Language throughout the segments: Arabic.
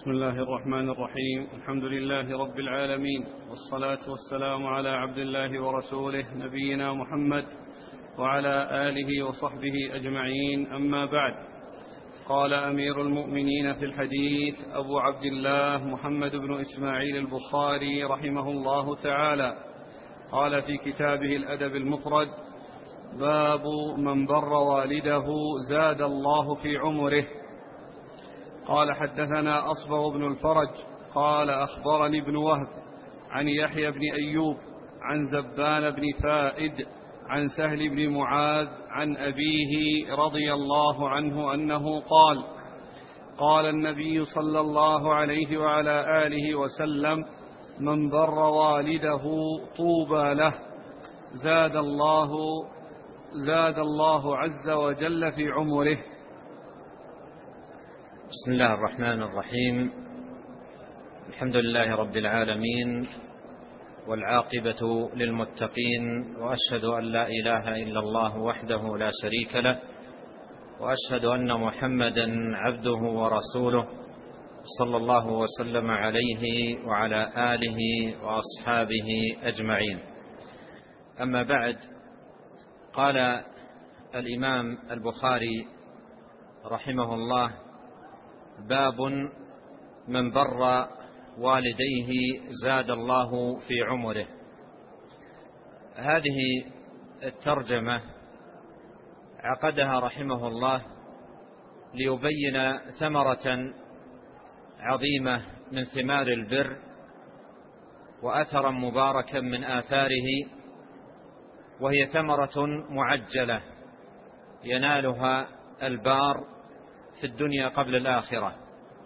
بسم الله الرحمن الرحيم. الحمد لله رب العالمين، والصلاة والسلام على عبد الله ورسوله نبينا محمد وعلى آله وصحبه أجمعين، أما بعد. قال أمير المؤمنين في الحديث أبو عبد الله محمد بن إسماعيل البخاري رحمه الله تعالى، قال في كتابه الأدب المفرد: باب من بر والده زاد الله في عمره. قال حدثنا أصبغ بن الفرج قال أخبرني ابن وهب عن يحيى بن أيوب عن زبان بن فائد عن سهل بن معاذ عن أبيه رضي الله عنه أنه قال: قال النبي صلى الله عليه وعلى آله وسلم: من بر والده طوبى له زاد الله عز وجل في عمره. بسم الله الرحمن الرحيم. الحمد لله رب العالمين، والعاقبة للمتقين، وأشهد أن لا إله إلا الله وحده لا شريك له، وأشهد أن محمدا عبده ورسوله، صلى الله وسلم عليه وعلى آله وأصحابه أجمعين. أما بعد، قال الإمام البخاري رحمه الله: باب من بر والديه زاد الله في عمره. هذه الترجمة عقدها رحمه الله ليبين ثمرة عظيمة من ثمار البر، وأثرا مباركا من آثاره، وهي ثمرة معجلة ينالها البار في الدنيا قبل الآخرة.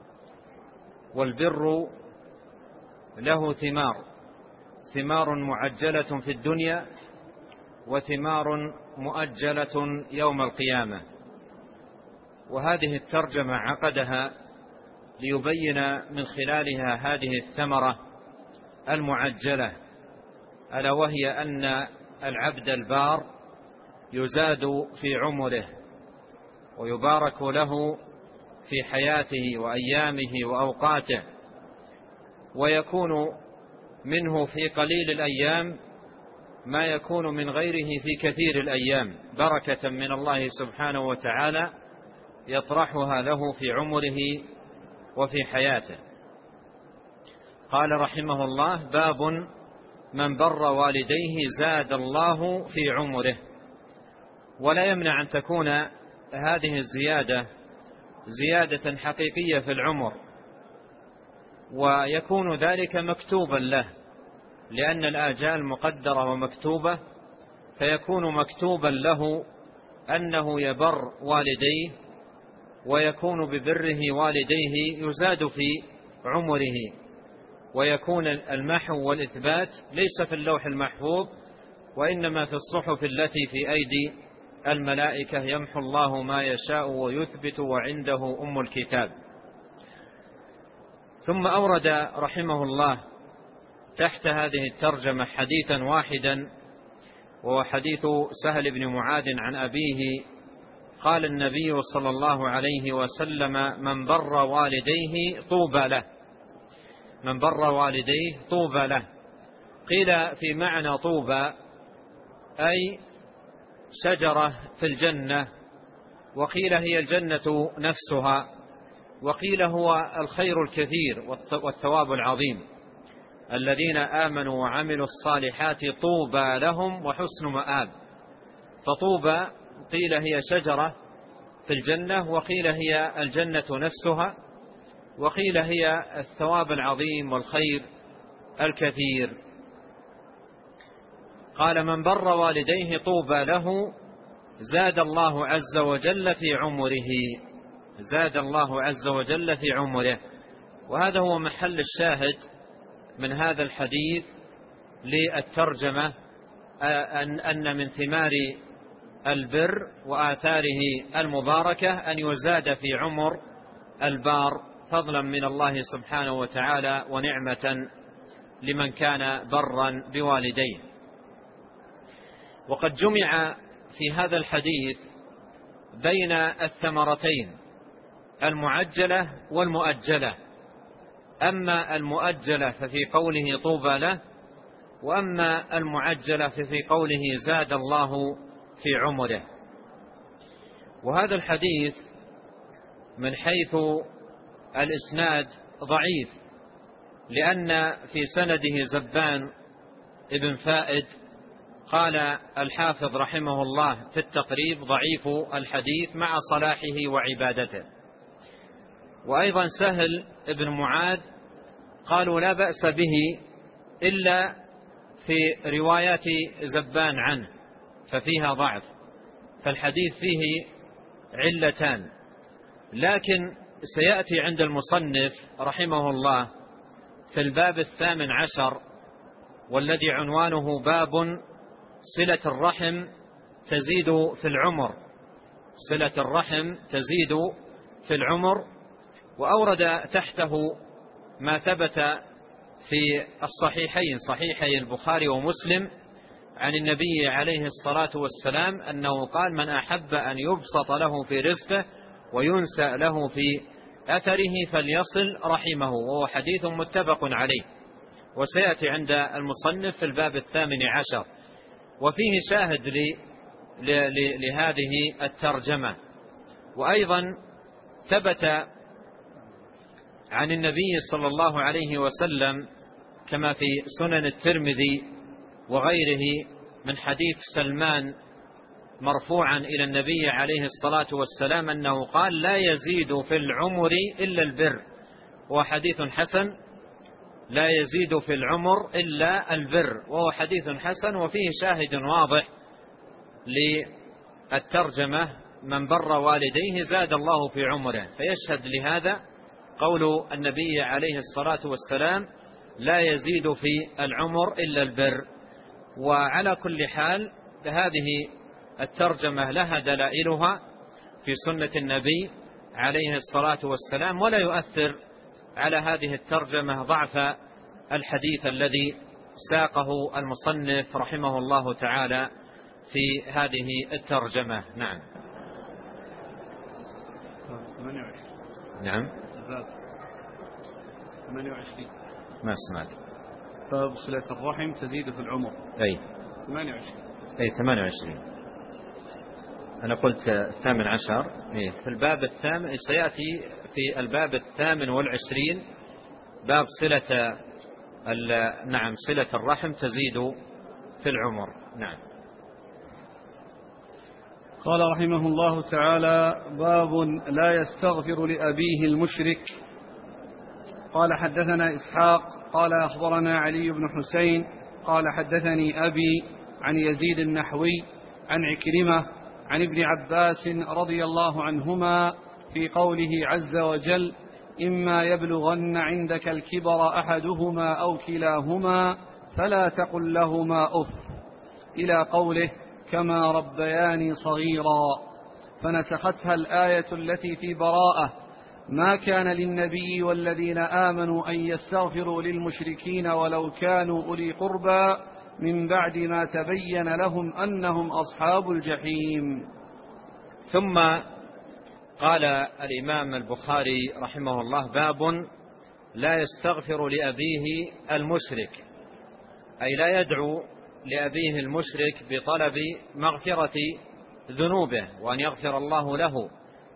والبر له ثمار معجلة في الدنيا، وثمار مؤجلة يوم القيامة. وهذه الترجمة عقدها ليبين من خلالها هذه الثمرة المعجلة، ألا وهي أن العبد البار يزاد في عمره، ويبارك له في حياته وأيامه وأوقاته، ويكون منه في قليل الأيام ما يكون من غيره في كثير الأيام، بركة من الله سبحانه وتعالى يطرحها له في عمره وفي حياته. قال رحمه الله: باب من بر والديه زاد الله في عمره. ولا يمنع أن تكون هذه الزيادة زيادة حقيقية في العمر، ويكون ذلك مكتوبا له، لأن الآجال مقدرة ومكتوبة، فيكون مكتوبا له أنه يبر والديه، ويكون ببره والديه يزاد في عمره، ويكون المحو والإثبات ليس في اللوح المحفوظ، وإنما في الصحف التي في أيدي الملائكة، يمحو الله ما يشاء ويثبت، وعنده أم الكتاب. ثم أورد رحمه الله تحت هذه الترجمة حديثا واحدا، وهو حديث سهل بن معاذ عن أبيه: قال النبي صلى الله عليه وسلم: من بر والديه طوبى له. من بر والديه طوبى له. قيل في معنى طوبى أي شجرة في الجنة، وقيل هي الجنة نفسها، وقيل هو الخير الكثير والثواب العظيم. الذين آمنوا وعملوا الصالحات طوبى لهم وحسن مآب. فطوبى قيل هي شجرة في الجنة، وقيل هي الجنة نفسها، وقيل هي الثواب العظيم والخير الكثير. قال: من بر والديه طوبى له زاد الله عز وجل في عمره. زاد الله عز وجل في عمره. وهذا هو محل الشاهد من هذا الحديث للترجمة، أن من ثمار البر وآثاره المباركة أن يزاد في عمر البار، فضلا من الله سبحانه وتعالى ونعمة لمن كان برا بوالديه. وقد جمع في هذا الحديث بين الثمرتين المعجلة والمؤجلة، أما المؤجلة ففي قوله طوبى له، وأما المعجلة ففي قوله زاد الله في عمره. وهذا الحديث من حيث الإسناد ضعيف، لأن في سنده زبان ابن فائد. قال الحافظ رحمه الله في التقريب ضعيف الحديث مع صلاحه وعبادته. وأيضا سهل ابن معاذ قالوا لا بأس به إلا في روايات زبان عنه ففيها ضعف، فالحديث فيه علتان. لكن سيأتي عند المصنف رحمه الله في الباب 18 والذي عنوانه باب صلة الرحم تزيد في العمر. صلة الرحم تزيد في العمر. وأورد تحته ما ثبت في الصحيحين صحيحي البخاري ومسلم عن النبي عليه الصلاة والسلام أنه قال: من أحب أن يبسط له في رزقه وينسى له في أثره فليصل رحمه، وهو حديث متفق عليه، وسيأتي عند المصنف في الباب 18. وفيه شاهد لهذه الترجمة. وأيضا ثبت عن النبي صلى الله عليه وسلم كما في سنن الترمذي وغيره من حديث سلمان مرفوعا إلى النبي عليه الصلاة والسلام أنه قال: لا يزيد في العمر إلا البر. وهو حديث حسن. لا يزيد في العمر إلا البر، وهو حديث حسن. وفيه شاهد واضح للترجمة: من بر والديه زاد الله في عمره. فيشهد لهذا قول النبي عليه الصلاة والسلام: لا يزيد في العمر إلا البر. وعلى كل حال هذه الترجمة لها دلائلها في سنة النبي عليه الصلاة والسلام، ولا يؤثر على هذه الترجمة ضعف الحديث الذي ساقه المصنف رحمه الله تعالى في هذه الترجمة. نعم. نعم. 28 ما سمعت. باب صلة الرحم تزيد في العمر. أي 28. أنا قلت 18. في الباب 8 سيأتي في الباب 28 باب صلة صلة الرحم تزيد في العمر. نعم. قال رحمه الله تعالى: باب لا يستغفر لأبيه المشرك. قال حدثنا إسحاق قال أخبرنا علي بن حسين قال حدثني أبي عن يزيد النحوي عن عكرمة عن ابن عباس رضي الله عنهما في قوله عز وجل: إما يبلغن عندك الكبر أحدهما أو كلاهما فلا تقل لهما أف، إلى قوله: كما ربياني صغيرا، فنسختها الآية التي في براءة: ما كان للنبي والذين آمنوا أن يستغفروا للمشركين ولو كانوا أولي قربى من بعد ما تبين لهم أنهم أصحاب الجحيم. ثم قال الإمام البخاري رحمه الله: باب لا يستغفر لأبيه المشرك، أي لا يدعو لأبيه المشرك بطلب مغفرة ذنوبه وأن يغفر الله له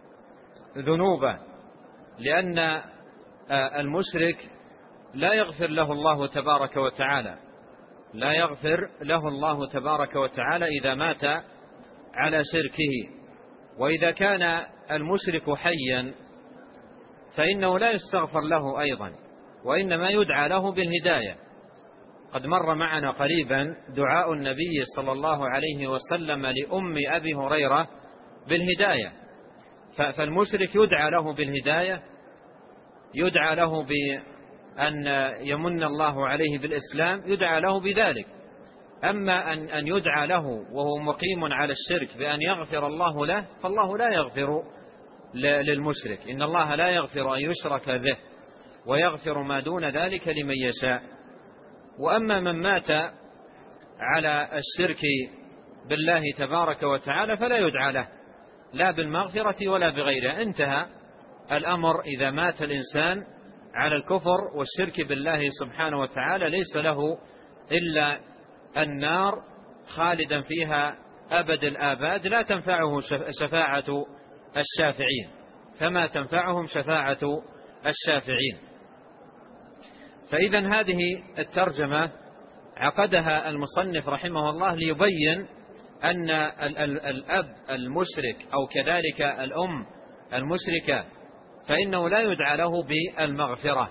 ذنوبه، لأن المشرك لا يغفر له الله تبارك وتعالى، لا يغفر له الله تبارك وتعالى إذا مات على شركه. وإذا كان المشرك حيا فإنه لا يستغفر له أيضا، وإنما يدعى له بالهداية. قد مر معنا قريبا دعاء النبي صلى الله عليه وسلم لأم أبي هريرة بالهداية. فالمشرك يدعى له بالهداية، يدعى له بأن يمن الله عليه بالإسلام، يدعى له بذلك. أما أن يدعى له وهو مقيم على الشرك بأن يغفر الله له، فالله لا يغفر للمشرك. إن الله لا يغفر أن يشرك به ويغفر ما دون ذلك لمن يشاء. وأما من مات على الشرك بالله تبارك وتعالى فلا يدعى له لا بالمغفرة ولا بغيرها. انتهى الأمر إذا مات الإنسان على الكفر والشرك بالله سبحانه وتعالى ليس له إلا النار خالدا فيها أبد الآباد، لا تنفعه شفاعة الشافعين، فما تنفعهم شفاعة الشافعين. فإذا هذه الترجمة عقدها المصنف رحمه الله ليبين أن الأب المشرك أو كذلك الأم المشركة فإنه لا يدعى له بالمغفرة،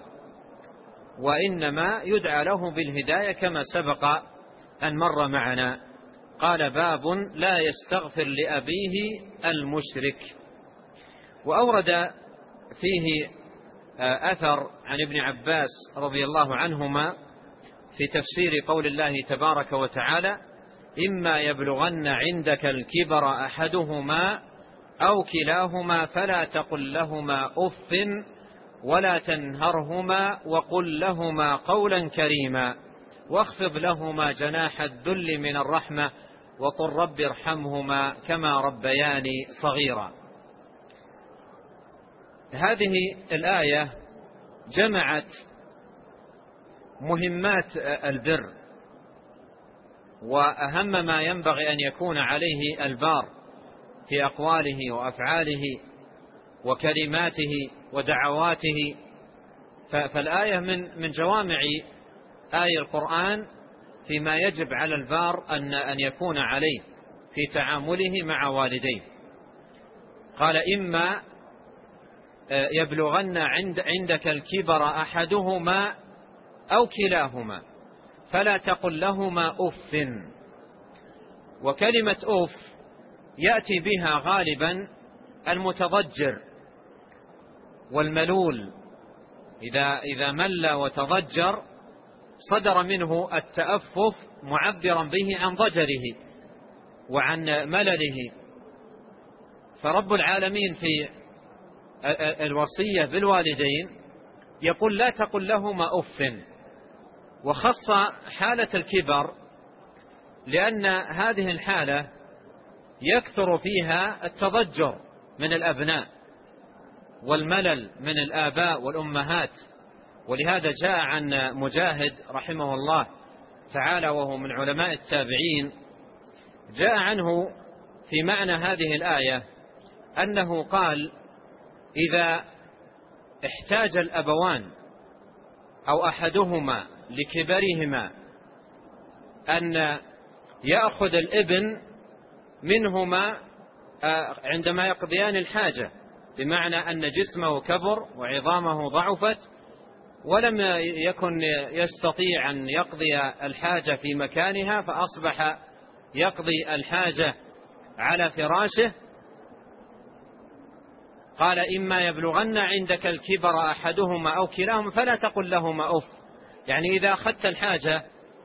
وإنما يدعى له بالهداية كما سبق أن مر معنا. قال: باب لا يستغفر لأبيه المشرك. وأورد فيه أثر عن ابن عباس رضي الله عنهما في تفسير قول الله تبارك وتعالى: إما يبلغن عندك الكبر أحدهما أو كلاهما فلا تقل لهما أف ولا تنهرهما وقل لهما قولا كريما واخفض لهما جناح الذل من الرحمة وقل رب ارحمهما كما ربياني صغيرا. هذه الآية جمعت مهمات البر وأهم ما ينبغي أن يكون عليه البار في أقواله وأفعاله وكلماته ودعواته. فالآية من جوامع آية القرآن فيما يجب على البار أن يكون عليه في تعامله مع والديه. قال: إما يبلغن عندك الكبر أحدهما أو كلاهما فلا تقل لهما أف. وكلمة أف يأتي بها غالبا المتضجر والملول، إذا مل وتضجر صدر منه التأفف معبرا به عن ضجره وعن ملله. فرب العالمين في الوصية بالوالدين يقول: لا تقل لهما أف، وخص حالة الكبر لأن هذه الحالة يكثر فيها التضجر من الأبناء والملل من الآباء والأمهات. ولهذا جاء عن مجاهد رحمه الله تعالى وهو من علماء التابعين، جاء عنه في معنى هذه الآية أنه قال: إذا احتاج الأبوان أو أحدهما لكبرهما أن يأخذ الابن منهما عندما يقضيان الحاجة، بمعنى أن جسمه كبر وعظامه ضعفت ولم يكن يستطيع أن يقضي الحاجة في مكانها، فأصبح يقضي الحاجة على فراشه. قال: إما يبلغن عندك الكبر أحدهما أو كلاهما فلا تقل لهما أف. يعني إذا أخذت الحاجة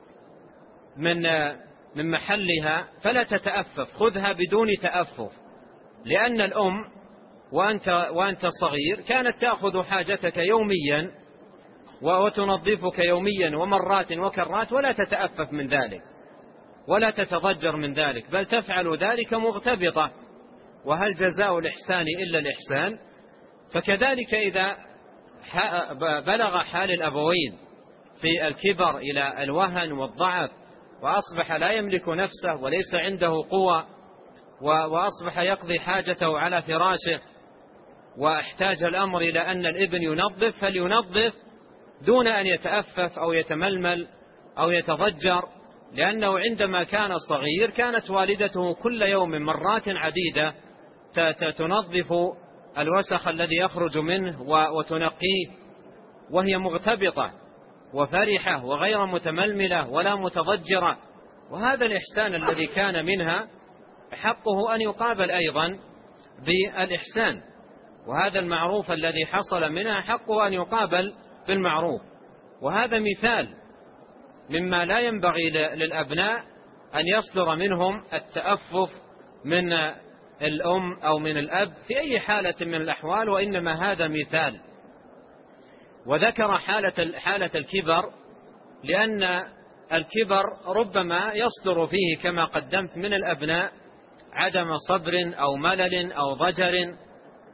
من محلها فلا تتأفف، خذها بدون تأفف، لأن الأم وأنت صغير كانت تأخذ حاجتك يوميا وتنظفك يوميا ومرات وكرات، ولا تتأفف من ذلك ولا تتضجر من ذلك، بل تفعل ذلك مغتبطة. وهل جزاء الإحسان إلا الإحسان؟ فكذلك إذا بلغ حال الأبوين في الكبر إلى الوهن والضعف وأصبح لا يملك نفسه وليس عنده قوة وأصبح يقضي حاجته على فراشه، واحتاج الأمر إلى أن الابن ينظف، فلينظف دون أن يتأفف أو يتململ أو يتضجر، لأنه عندما كان صغير كانت والدته كل يوم مرات عديدة تنظف الوسخ الذي يخرج منه وتنقيه، وهي مغتبطة وفرحة وغير متململة ولا متضجرة. وهذا الإحسان الذي كان منها حقه أن يقابل أيضا بالإحسان، وهذا المعروف الذي حصل منها حقه أن يقابل بالمعروف. وهذا مثال مما لا ينبغي للأبناء أن يصدر منهم التأفف من الأم أو من الأب في أي حالة من الأحوال، وإنما هذا مثال. وذكر حالة الكبر لأن الكبر ربما يصدر فيه كما قدمت من الأبناء عدم صبر أو ملل أو ضجر،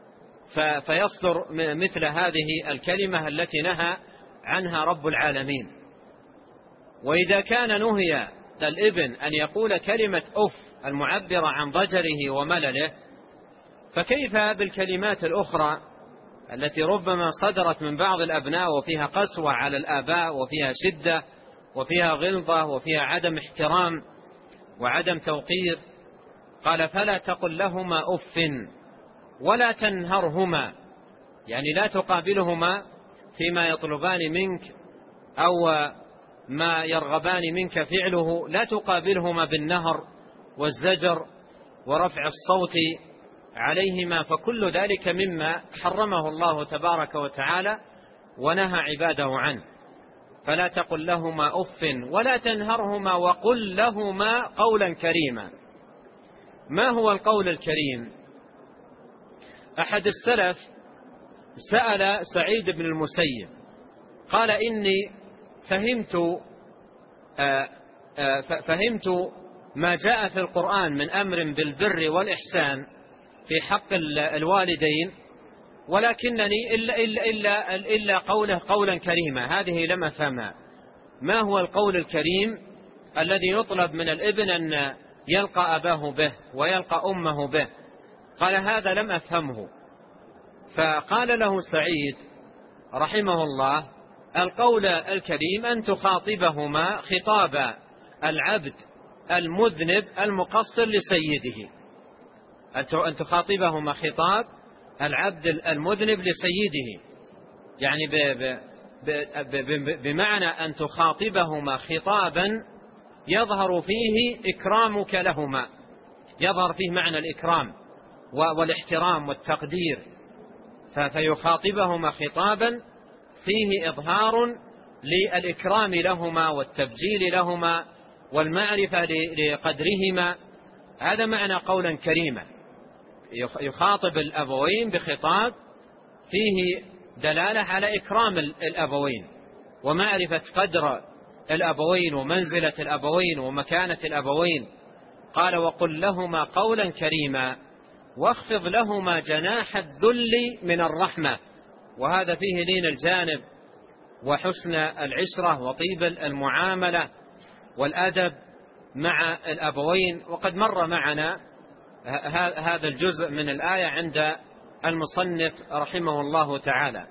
فيصدر مثل هذه الكلمة التي نهى عنها رب العالمين. وإذا كان نهي الابن أن يقول كلمة أف المعبرة عن ضجره وملله، فكيف بالكلمات الأخرى التي ربما صدرت من بعض الأبناء وفيها قسوة على الآباء وفيها شدة وفيها غلظة وفيها عدم احترام وعدم توقير؟ قال: فلا تقل لهما أف ولا تنهرهما، يعني لا تقابلهما فيما يطلبان منك أو ما يرغبان منك فعله، لا تقابلهما بالنهر والزجر ورفع الصوت عليهما، فكل ذلك مما حرمه الله تبارك وتعالى ونهى عباده عنه. فلا تقل لهما أف ولا تنهرهما وقل لهما قولا كريما. ما هو القول الكريم؟ أحد السلف سأل سعيد بن المسيب قال: إني فهمت ما جاء في القرآن من أمر بالبر والإحسان في حق الوالدين، ولكنني إلا قوله قولا كريما هذه لم أفهمها. ما هو القول الكريم الذي يطلب من الابن أن يلقى أباه به ويلقى أمه به؟ قال: هذا لم أفهمه. فقال له سعيد رحمه الله: القول الكريم أن تخاطبهما خطاب العبد المذنب المقصر لسيده، أن تخاطبهما خطاب العبد المذنب لسيده، يعني بمعنى أن تخاطبهما خطابا يظهر فيه إكرامك لهما، يظهر فيه معنى الإكرام والاحترام والتقدير، فيخاطبهما خطابا فيه إظهار للإكرام لهما والتبجيل لهما والمعرفة لقدرهما. هذا معنى قولا كريما، يخاطب الأبوين بخطاب فيه دلالة على إكرام الأبوين ومعرفة قدر الأبوين ومنزلة الأبوين ومكانة الأبوين. قال: وقل لهما قولا كريما واخفض لهما جناح الذل من الرحمة. وهذا فيه لين الجانب وحسن العشرة وطيب المعاملة والأدب مع الأبوين. وقد مر معنا هذا الجزء من الآية عند المصنف رحمه الله تعالى.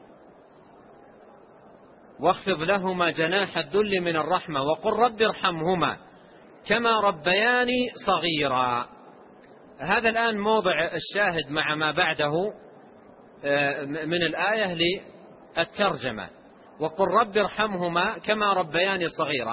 واخفض لهما جناح الذل من الرحمة وقل رب ارحمهما كما ربياني صغيرا. هذا الآن موضع الشاهد مع ما بعده من الآية للترجمة. وقل رب ارحمهما كما ربياني صغيرا.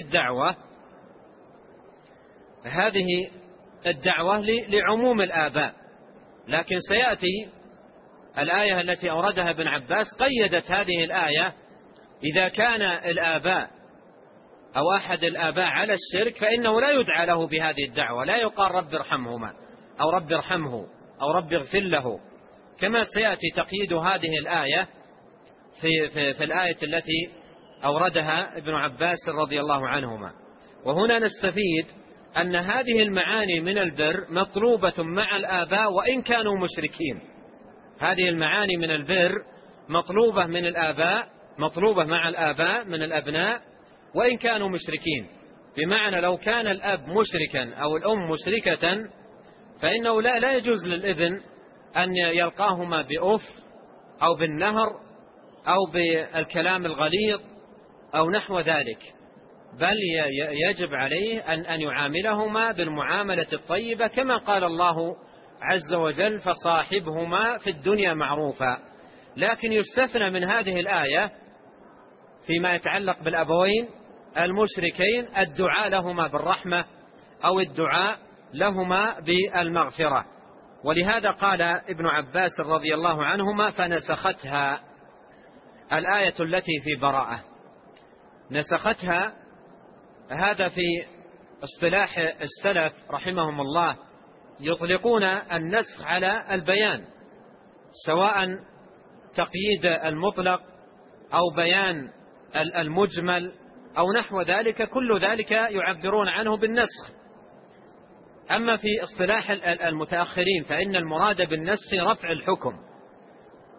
هذه الدعوة لعموم الآباء، لكن سيأتي الآية التي أوردها ابن عباس قيدت هذه الآية: إذا كان الآباء أو أحد الآباء على الشرك فإنه لا يدعى له بهذه الدعوة، لا يقال رب ارحمهما أو رب ارحمه أو رب اغفر له، كما سيأتي تقييد هذه الآية في الآية التي أوردها ابن عباس رضي الله عنهما. وهنا نستفيد أن هذه المعاني من البر مطلوبة مع الآباء وإن كانوا مشركين. هذه المعاني من البر مطلوبة من الآباء، مطلوبة مع الآباء من الأبناء وإن كانوا مشركين، بمعنى لو كان الأب مشركا أو الأم مشركة فإنه لا يجوز للابن أن يلقاهما بأف أو بالنهر أو بالكلام الغليظ أو نحو ذلك، بل يجب عليه أن يعاملهما بالمعاملة الطيبة كما قال الله عز وجل: فصاحبهما في الدنيا معروفا. لكن يستثنى من هذه الآية فيما يتعلق بالأبوين المشركين الدعاء لهما بالرحمة أو الدعاء لهما بالمغفرة. ولهذا قال ابن عباس رضي الله عنهما: فنسختها الآية التي في براءة، نسختها. هذا في اصطلاح السلف رحمهم الله يطلقون النسخ على البيان، سواء تقييد المطلق أو بيان المجمل أو نحو ذلك، كل ذلك يعبرون عنه بالنسخ. أما في اصطلاح المتأخرين فإن المراد بالنسخ رفع الحكم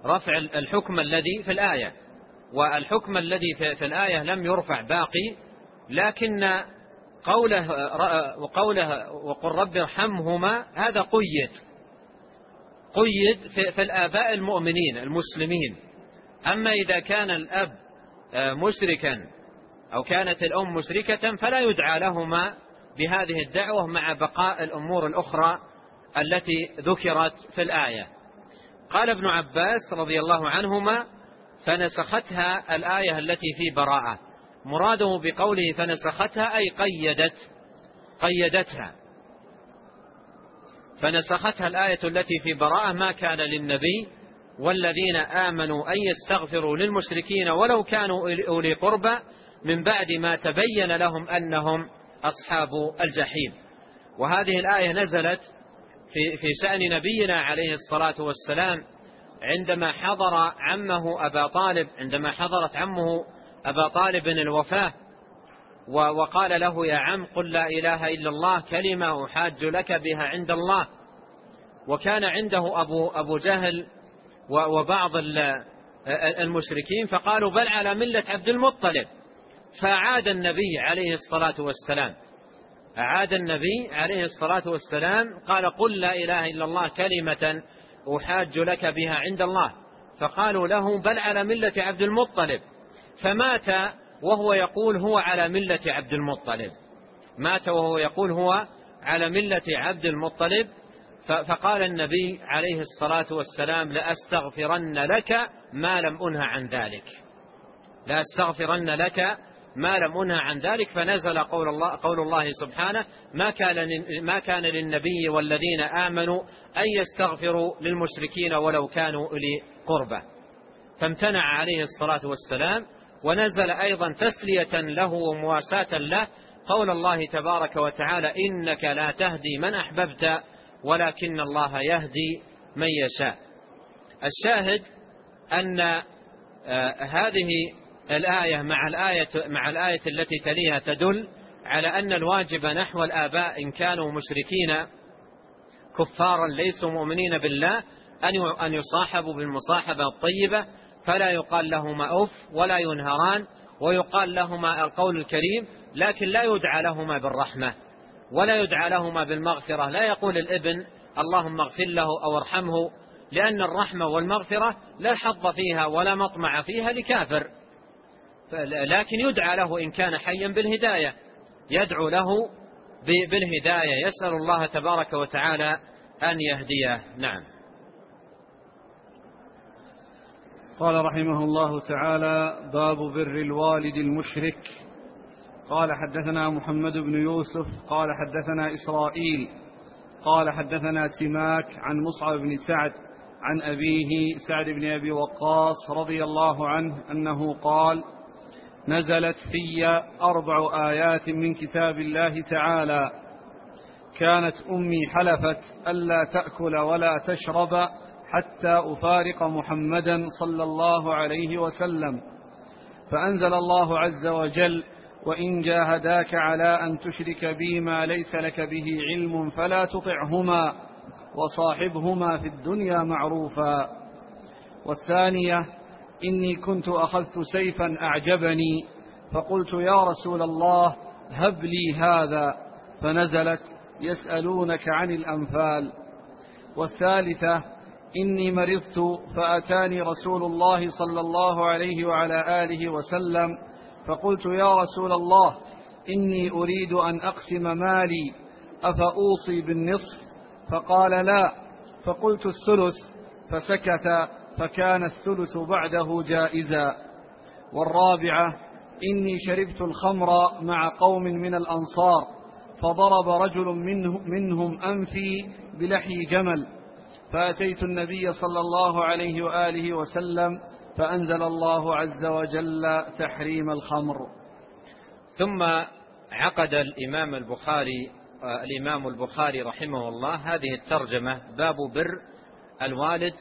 رفع الحكم الذي في الآية، والحكم الذي في الآية لم يرفع باقي، لكن وقوله وقل رب ارحمهما هذا قيد في الآباء المؤمنين المسلمين. أما إذا كان الأب مشركا أو كانت الأم مشركة فلا يدعى لهما بهذه الدعوة مع بقاء الأمور الأخرى التي ذكرت في الآية. قال ابن عباس رضي الله عنهما فنسختها الآية التي في براءة، مراده بقوله فنسختها أي قيدتها، فنسختها الآية التي في براءة ما كان للنبي والذين آمنوا أن يستغفروا للمشركين ولو كانوا أولي قربى من بعد ما تبين لهم أنهم أصحاب الجحيم. وهذه الآية نزلت في شأن نبينا عليه الصلاة والسلام عندما حضرت عمه أبا طالب الوفاة، وقال له يا عم قل لا إله إلا الله كلمة أحاج لك بها عند الله. وكان عنده أبو جهل وبعض المشركين فقالوا بل على ملة عبد المطلب، فأعاد النبي عليه الصلاة والسلام قال قل لا إله إلا الله كلمة أحاج لك بها عند الله، فقالوا له بل على ملة عبد المطلب، فمات وهو يقول هو على ملة عبد المطلب. فقال النبي عليه الصلاة والسلام لأستغفرن لك ما لم أنه عن ذلك، فنزل قول الله سبحانه ما كان للنبي والذين آمنوا أن يستغفروا للمشركين ولو كانوا أولي قربى، فامتنع عليه الصلاة والسلام. ونزل أيضا تسلية له ومواساة له قول الله تبارك وتعالى إنك لا تهدي من أحببت ولكن الله يهدي من يشاء. الشاهد أن هذه الآية مع الآية التي تليها تدل على أن الواجب نحو الآباء إن كانوا مشركين كفارا ليسوا مؤمنين بالله أن يصاحبوا بالمصاحبة الطيبة، فلا يقال لهما أف ولا ينهران، ويقال لهما القول الكريم، لكن لا يدعى لهما بالرحمة ولا يدعى لهما بالمغفرة. لا يقول الابن اللهم اغفر له أو ارحمه، لأن الرحمة والمغفرة لا حظ فيها ولا مطمع فيها لكافر، لكن يدعى له إن كان حيا بالهداية، يدعو له بالهداية، يسأل الله تبارك وتعالى أن يهديه. نعم. قال رحمه الله تعالى باب بر الوالد المشرك. قال حدثنا محمد بن يوسف قال حدثنا إسرائيل قال حدثنا سماك عن مصعب بن سعد عن أبيه سعد بن أبي وقاص رضي الله عنه أنه قال نزلت في 4 آيات من كتاب الله تعالى كانت أمي حلفت ألا تأكل ولا تشرب حتى أفارق محمدا صلى الله عليه وسلم، فأنزل الله عز وجل وإن جاهداك على أن تشرك بي ما ليس لك به علم فلا تطعهما وصاحبهما في الدنيا معروفا. والثانية إني كنت أخذت سيفا أعجبني فقلت يا رسول الله هب لي هذا، فنزلت يسألونك عن الأنفال. والثالثة إني مرضت فأتاني رسول الله صلى الله عليه وعلى آله وسلم فقلت يا رسول الله إني أريد أن أقسم مالي أفأوصي بالنصف؟ فقال لا، فقلت الثلث، فسكت، فكان الثلث بعده جائزا. والرابعة إني شربت الخمر مع قوم من الأنصار فضرب رجل منهم أنفي بلحي جمل، فأتيت النبي صلى الله عليه وآله وسلم فأنزل الله عز وجل تحريم الخمر. ثم عقد الإمام البخاري رحمه الله هذه الترجمة باب بر الوالد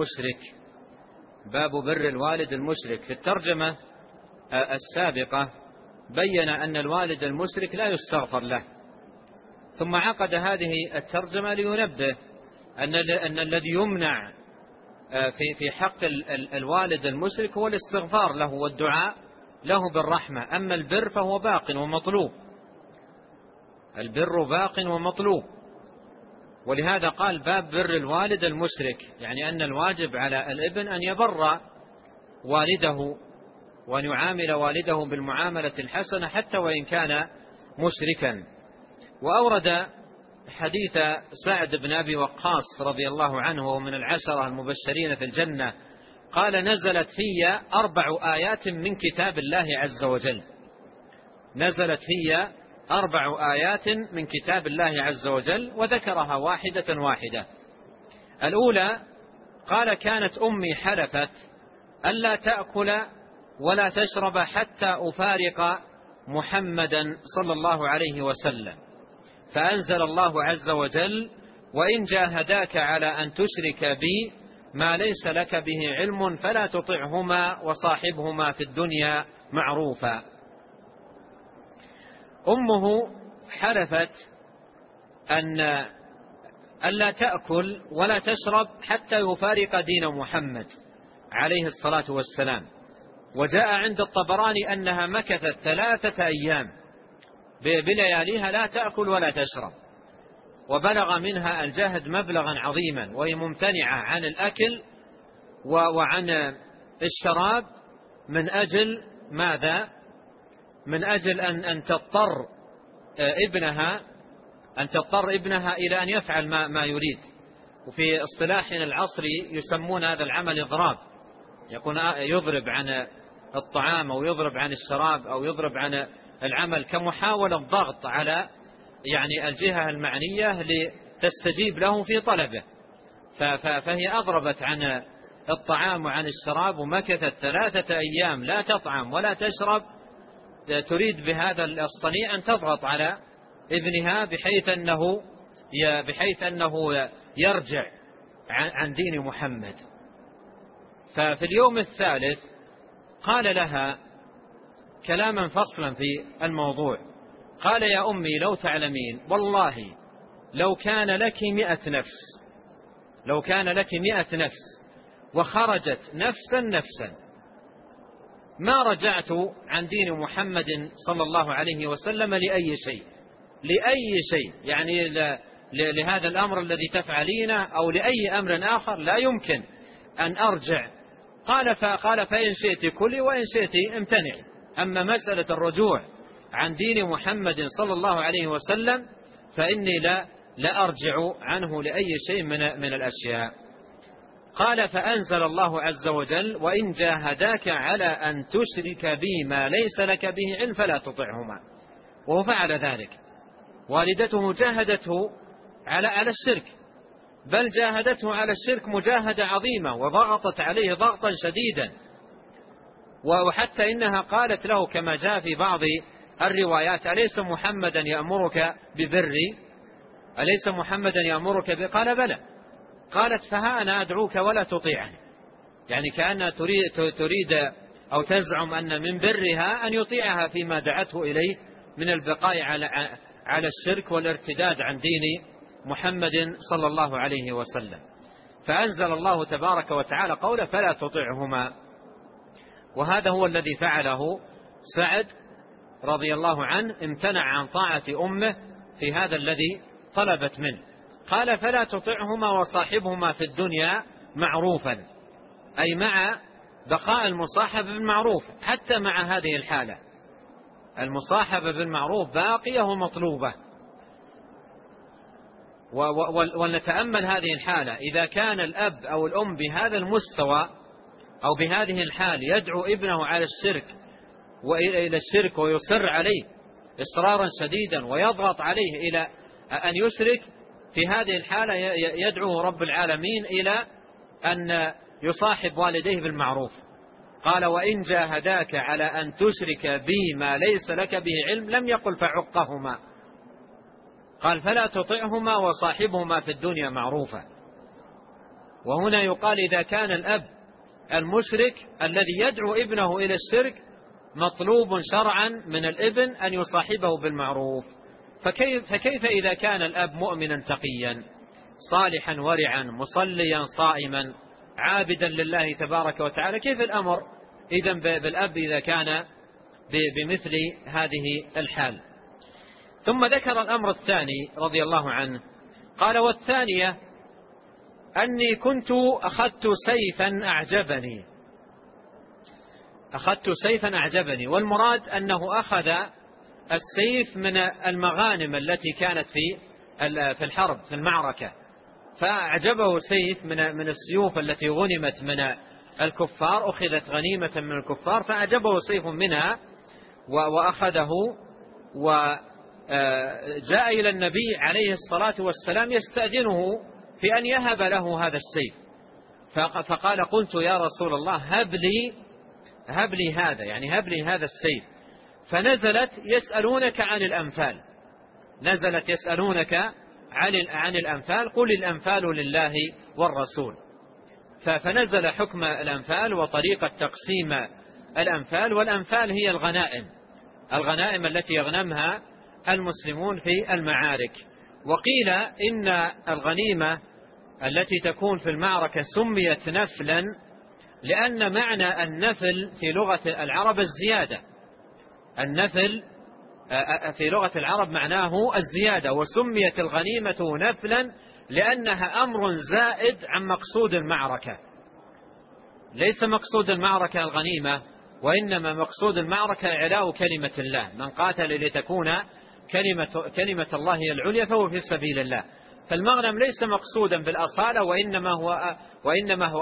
المشرك. في الترجمة السابقة بين أن الوالد المشرك لا يستغفر له، ثم عقد هذه الترجمة لينبه أن الذي يمنع في حق الوالد المشرك هو الاستغفار له والدعاء له بالرحمة. أما البر فهو باق ومطلوب، البر باق ومطلوب. ولهذا قال باب بر الوالد المشرك، يعني أن الواجب على الابن أن يبر والده وأن يعامل والده بالمعاملة الحسنة حتى وإن كان مشركا. وأورد حديث سعد بن أبي وقاص رضي الله عنه وهو من العشرة المبشرين في الجنة، قال نزلت في 4 آيات من كتاب الله عز وجل، نزلت في 4 آيات من كتاب الله عز وجل، وذكرها واحدة واحدة. الأولى قال كانت أمي حلفت ألا تأكل ولا تشرب حتى أفارق محمدا صلى الله عليه وسلم، فأنزل الله عز وجل وإن جاهداك على أن تشرك بي ما ليس لك به علم فلا تطعهما وصاحبهما في الدنيا معروفا. أمه حلفت أن ألا تأكل ولا تشرب حتى يفارق دين محمد عليه الصلاة والسلام. وجاء عند الطبراني أنها مكثت 3 أيام بلياليها لا تأكل ولا تشرب، وبلغ منها الجهد مبلغا عظيما، وهي ممتنعة عن الأكل وعن الشراب من أجل ماذا؟ من أجل أن تضطر ابنها إلى أن يفعل ما يريد. وفي اصطلاحنا العصري يسمون هذا العمل إضراب، يكون يضرب عن الطعام أو يضرب عن الشراب أو يضرب عن العمل كمحاولة ضغط على يعني الجهة المعنية لتستجيب له في طلبه. فهي أضربت عن الطعام وعن الشراب ومكثت 3 أيام لا تطعم ولا تشرب، تريد بهذا الصنيع أن تضغط على ابنها بحيث أنه يرجع عن دين محمد. ففي اليوم الثالث قال لها كلاما فصلا في الموضوع، قال يا أمي لو تعلمين والله لو كان لك 100 نفس وخرجت نفسا ما رجعت عن دين محمد صلى الله عليه وسلم لأي شيء، يعني لهذا الأمر الذي تفعلينه أو لأي أمر آخر لا يمكن أن أرجع. قال فإن شئت كلي وإن شئت امتنعي، أما مسألة الرجوع عن دين محمد صلى الله عليه وسلم فإني لا أرجع عنه لأي شيء من الأشياء. قال فأنزل الله عز وجل وإن جاهداك على أن تشرك بي ما ليس لك به علم فلا تطعهما. وهو فعل ذلك، والدته جاهدته على الشرك، بل جاهدته على الشرك مجاهدة عظيمة وضغطت عليه ضغطا شديدا، وحتى إنها قالت له كما جاء في بعض الروايات أليس محمدا يأمرك ببري؟ أليس محمدا يأمرك قال بلى. قالت فها أنا أدعوك ولا تطيعني، يعني كأنها تريد أو تزعم أن من برها أن يطيعها فيما دعته إليه من البقاء على الشرك والارتداد عن دين محمد صلى الله عليه وسلم. فأنزل الله تبارك وتعالى قوله فلا تطعهما. وهذا هو الذي فعله سعد رضي الله عنه، امتنع عن طاعة أمه في هذا الذي طلبت منه. قال فلا تطعهما وصاحبهما في الدنيا معروفا، أي مع بقاء المصاحبة بالمعروف حتى مع هذه الحالة، المصاحبة بالمعروف باقية ومطلوبة. ولنتأمل هذه الحالة، إذا كان الأب أو الأم بهذا المستوى أو بهذه الحال يدعو ابنه على الشرك وإلى الشرك ويصر عليه إصرارا شديدا ويضغط عليه إلى أن يشرك، في هذه الحالة يدعو رب العالمين إلى أن يصاحب والديه بالمعروف. قال وإن جاهداك على أن تشرك بي ما ليس لك به علم، لم يقل فعقهما، قال فلا تطعهما وصاحبهما في الدنيا معروفا. وهنا يقال إذا كان الأب المشرك الذي يدعو ابنه إلى الشرك مطلوب شرعا من الابن أن يصاحبه بالمعروف، فكيف إذا كان الأب مؤمنا تقيا صالحا ورعا مصليا صائما عابدا لله تبارك وتعالى، كيف الأمر إذن بالأب إذا كان بمثل هذه الحال؟ ثم ذكر الأمر الثاني رضي الله عنه، قال: والثانية أني كنت أخذت سيفا أعجبني، والمراد أنه أخذ السيف من المغانم التي كانت في الحرب في المعركة، فأعجبه سيف من السيوف التي غنمت من الكفار، أخذت غنيمة من الكفار، فأعجبه سيف منها وأخذه، وجاء إلى النبي عليه الصلاة والسلام يستأذنه في أن يهب له هذا السيف، فقال: قلت يا رسول الله هب لي هذا، يعني هب لي هذا السيف. فنزلت يسألونك عن الأنفال قل الأنفال لله والرسول. فنزل حكم الأنفال وطريقة تقسيم الأنفال، والأنفال هي الغنائم التي يغنمها المسلمون في المعارك. وقيل إن الغنيمة التي تكون في المعركة سميت نفلا لأن معنى النفل في لغة العرب الزيادة. النفل في لغة العرب معناه الزيادة، وسميت الغنيمة نفلا لأنها أمر زائد عن مقصود المعركة. ليس مقصود المعركة الغنيمة، وإنما مقصود المعركة إعلاء كلمة الله، من قاتل لتكون كلمة الله هي العليا فهو في سبيل الله. فالمغنم ليس مقصودا بالأصالة، وإنما هو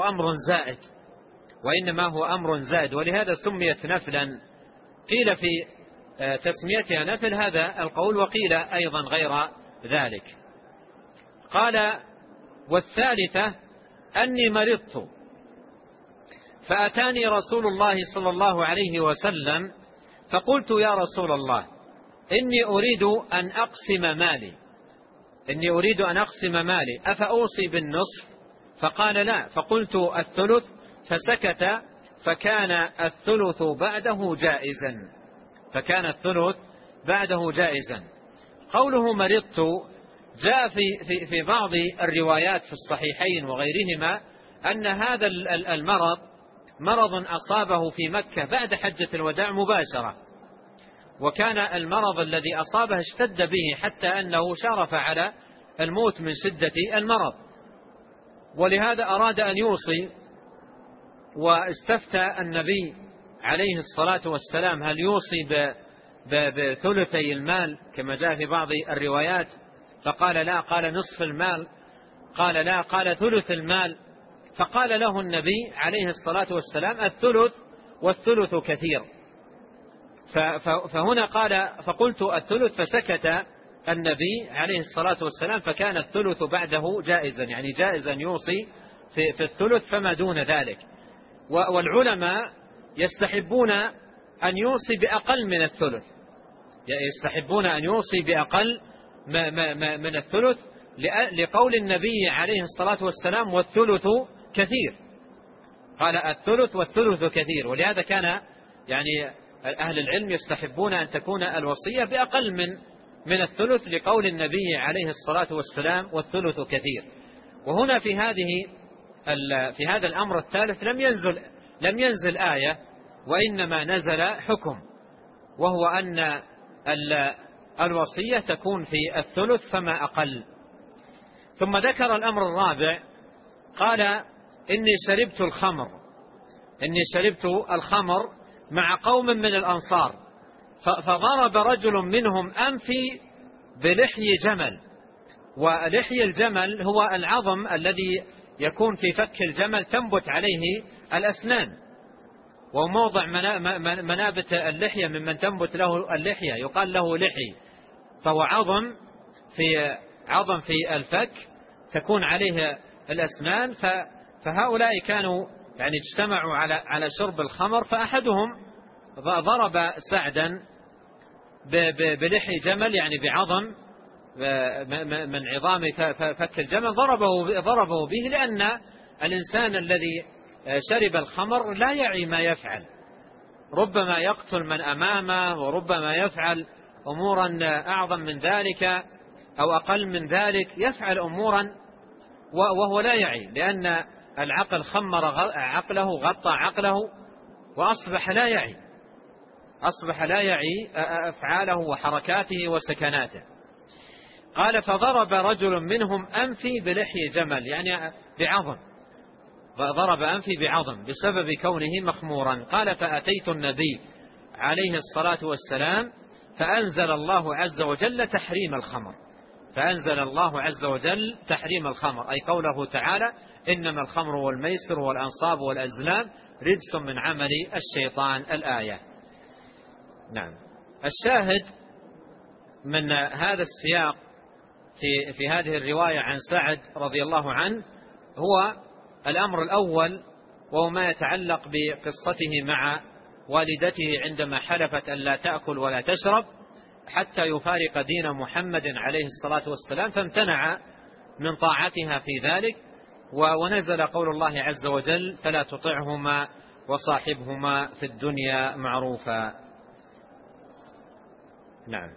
أمر زائد، ولهذا سميت نفلا. قيل في تسميتها نفل هذا القول، وقيل أيضا غير ذلك. قال: والثالثة أني مرضت، فأتاني رسول الله صلى الله عليه وسلم فقلت: يا رسول الله إني أريد أن أقسم مالي أفأوصي بالنصف؟ فقال: لا. فقلت: الثلث؟ فسكت، فكان الثلث بعده جائزا. قوله مرضت جاء في بعض الروايات في الصحيحين وغيرهما أن هذا المرض مرض أصابه في مكة بعد حجة الوداع مباشرة، وكان المرض الذي أصابه اشتد به حتى أنه شرف على الموت من شدة المرض، ولهذا أراد أن يوصي، واستفتى النبي عليه الصلاة والسلام هل يوصي بثلثي المال كما جاء في بعض الروايات، فقال لا. قال نصف المال؟ قال لا. قال ثلث المال؟ فقال له النبي عليه الصلاة والسلام: الثلث، والثلث كثير. فهنا قال: فقلت الثلث، فسكت النبي عليه الصلاة والسلام، فكان الثلث بعده جائزا، يعني جائزا يوصي في الثلث فما دون ذلك. والعلماء يستحبون أن يوصي بأقل من الثلث، من الثلث، لقول النبي عليه الصلاة والسلام: والثلث كثير. قال: الثلث والثلث كثير. ولهذا كان يعني أهل العلم يستحبون أن تكون الوصية بأقل من الثلث، لقول النبي عليه الصلاة والسلام: والثلث كثير. وهنا في هذا الأمر الثالث لم ينزل آية، وإنما نزل حكم، وهو أن الوصية تكون في الثلث فما أقل. ثم ذكر الأمر الرابع، قال: إني شربت الخمر مع قوم من الأنصار، فضرب رجل منهم أنفي بلحي جمل. ولحي الجمل هو العظم الذي يكون في فك الجمل تنبت عليه الأسنان، وموضع منابت اللحية ممن تنبت له اللحية يقال له لحي، فهو عظم في الفك تكون عليه الأسنان. فهؤلاء كانوا يعني اجتمعوا على شرب الخمر، فأحدهم ضرب سعدا بلحي جمل، يعني بعظم من عظام فك الجمل، ضربه به، لأن الإنسان الذي شرب الخمر لا يعي ما يفعل، ربما يقتل من أمامه، وربما يفعل أمورا أعظم من ذلك أو أقل من ذلك، يفعل أمورا وهو لا يعي، لأن العقل خمر عقله، غطى عقله، وأصبح لا يعي أفعاله وحركاته وسكناته. قال فضرب رجل منهم أنفي بلحي جمل، يعني بعظم، ضرب أنفي بعظم بسبب كونه مخمورا. قال فأتيت النبي عليه الصلاة والسلام فأنزل الله عز وجل تحريم الخمر، فأنزل الله عز وجل تحريم الخمر، أي قوله تعالى إنما الخمر والميسر والأنصاب والأزلام رجس من عمل الشيطان، الآية. نعم. الشاهد من هذا السياق في هذه الرواية عن سعد رضي الله عنه هو الأمر الأول، وهو ما يتعلق بقصته مع والدته عندما حلفت أن لا تأكل ولا تشرب حتى يفارق دين محمد عليه الصلاة والسلام، فامتنع من طاعتها في ذلك، ونزل قول الله عز وجل فلا تطعهما وصاحبهما في الدنيا معروفا. نعم.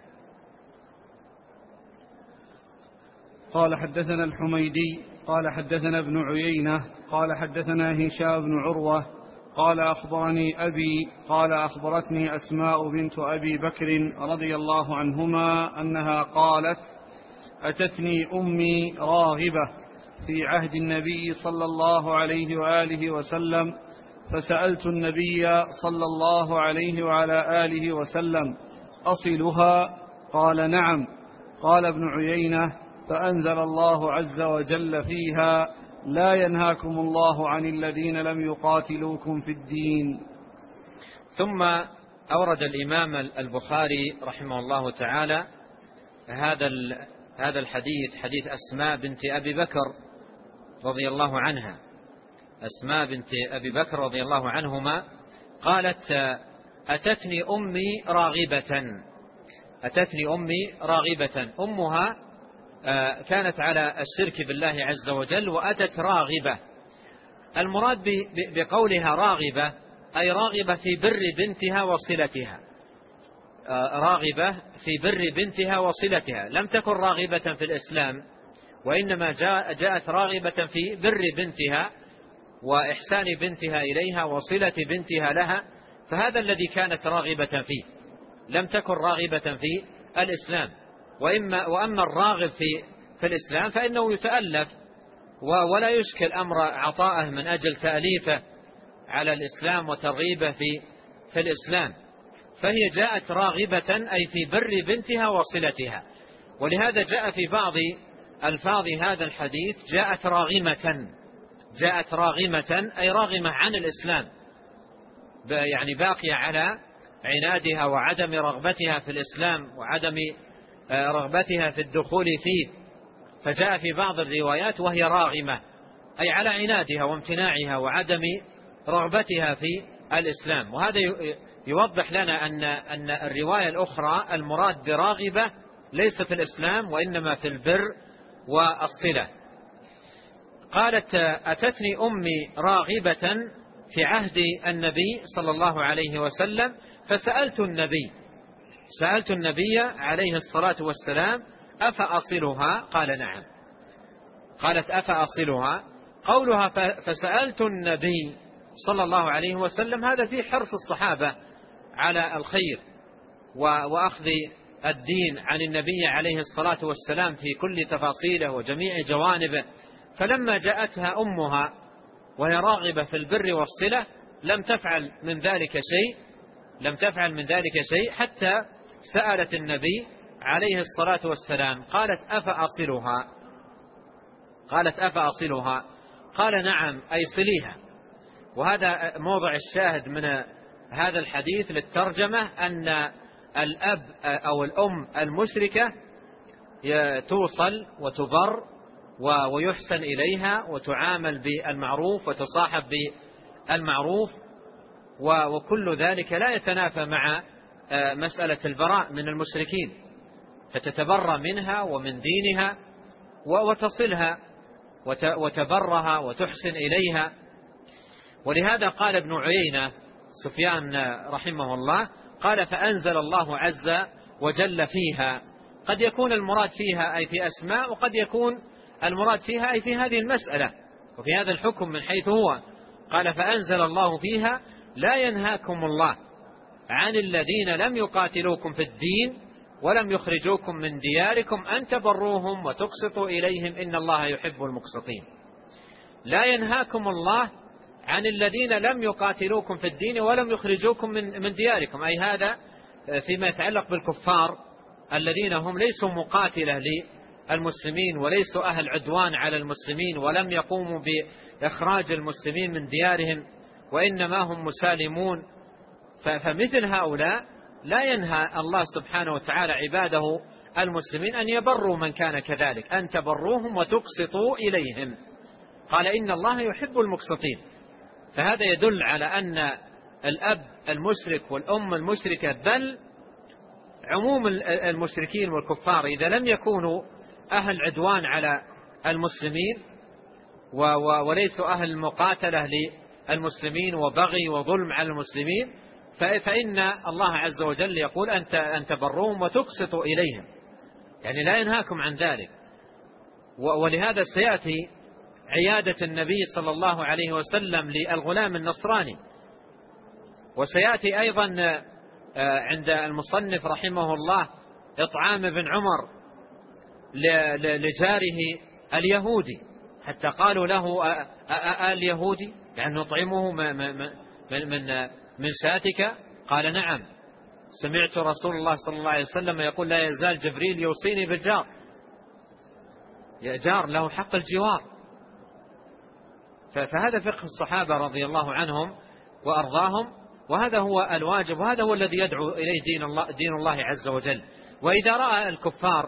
قال حدثنا الحميدي قال حدثنا ابن عيينة قال حدثنا هشام بن عروة قال أخبرني أبي قال أخبرتني أسماء بنت أبي بكر رضي الله عنهما أنها قالت أتتني أمي راغبة في عهد النبي صلى الله عليه وآله وسلم، فسألت النبي صلى الله عليه وعلى آله وسلم أصلها؟ قال نعم. قال ابن عيينة فأنزل الله عز وجل فيها لا ينهاكم الله عن الذين لم يقاتلوكم في الدين. ثم أورد الإمام البخاري رحمه الله تعالى هذا الحديث، حديث أسماء بنت أبي بكر رضي الله عنها. أسماء بنت أبي بكر رضي الله عنهما قالت أتتني أمي راغبة. أمها كانت على الشرك بالله عز وجل وأتت راغبة. المراد بقولها راغبة أي راغبة في بر بنتها وصلتها، راغبة في بر بنتها وصلتها، لم تكن راغبة في الإسلام، وإنما جاءت راغبة في بر بنتها وإحسان بنتها إليها وصلة بنتها لها، فهذا الذي كانت راغبة فيه، لم تكن راغبة في الإسلام. وأما الراغب في الإسلام فإنه يتألف ولا يشكل أمر عطاءه من أجل تأليفه على الإسلام وترغيبه في الإسلام، فهي جاءت راغبة أي في بر بنتها وصلتها. ولهذا جاء في بعض ألفاظ هذا الحديث جاءت راغمة أي راغمة عن الإسلام، يعني باقية على عنادها وعدم رغبتها في الإسلام وعدم رغبتها في الدخول فيه، فجاء في بعض الروايات وهي راغمة أي على عنادها وامتناعها وعدم رغبتها في الإسلام. وهذا يوضح لنا أن الرواية الأخرى المراد براغبة ليس في الإسلام وإنما في البر والصلة. قالت أتتني أمي راغبة في عهد النبي صلى الله عليه وسلم فسألت النبي عليه الصلاة والسلام أفأصلها؟ قال نعم. قالت أفأصلها، قولها فسألت النبي صلى الله عليه وسلم هذا فيه حرص الصحابة على الخير وأخذ الدين عن النبي عليه الصلاة والسلام في كل تفاصيله وجميع جوانبه، فلما جاءتها أمها وهي راغبة في البر والصلة لم تفعل من ذلك شيء حتى سألت النبي عليه الصلاة والسلام قالت أفأصلها؟ قال نعم أي صليها. وهذا موضع الشاهد من هذا الحديث للترجمة، أن الأب أو الأم المشركة توصل وتبر ويحسن إليها وتعامل بالمعروف وتصاحب بالمعروف، وكل ذلك لا يتنافى مع مسألة البراء من المشركين، فتتبرى منها ومن دينها وتصلها وتبرها وتحسن إليها. ولهذا قال ابن عيينة سفيان رحمه الله قال فأنزل الله عز وجل فيها. قد يكون المراد فيها أي في أسماء، وقد يكون المراد فيها أي في هذه المسألة، وفي هذا الحكم من حيث هو. قال فأنزل الله فيها لا ينهاكم الله عن الذين لم يقاتلوكم في الدين ولم يخرجوكم من دياركم أن تبروهم وتقسطوا إليهم إن الله يحب المقسطين. لا ينهاكم الله عن الذين لم يقاتلوكم في الدين ولم يخرجوكم من دياركم، أي هذا فيما يتعلق بالكفار الذين هم ليسوا مقاتلة للمسلمين وليسوا أهل عدوان على المسلمين ولم يقوموا بإخراج المسلمين من ديارهم وإنما هم مسالمون. فمثل هؤلاء لا ينهى الله سبحانه وتعالى عباده المسلمين أن يبروا من كان كذلك، أن تبروهم وتقسطوا إليهم. قال إن الله يحب المقسطين. فهذا يدل على أن الأب المشرك والأم المشركة بل عموم المشركين والكفار إذا لم يكونوا أهل عدوان على المسلمين وليسوا أهل المقاتلة للمسلمين وبغي وظلم على المسلمين فإن الله عز وجل يقول أن تبروهم وتقسطوا إليهم، يعني لا ينهاكم عن ذلك. ولهذا سيأتي عيادة النبي صلى الله عليه وسلم للغلام النصراني، وسيأتي أيضا عند المصنف رحمه الله إطعام ابن عمر لجاره اليهودي، حتى قالوا له اليهودي يعني نطعمه من شاتك؟ قال نعم، سمعت رسول الله صلى الله عليه وسلم يقول لا يزال جبريل يوصيني بالجار، يا جار له حق الجوار. فهذا فقه الصحابة رضي الله عنهم وأرضاهم، وهذا هو الواجب، وهذا هو الذي يدعو إليه دين الله عز وجل. وإذا رأى الكفار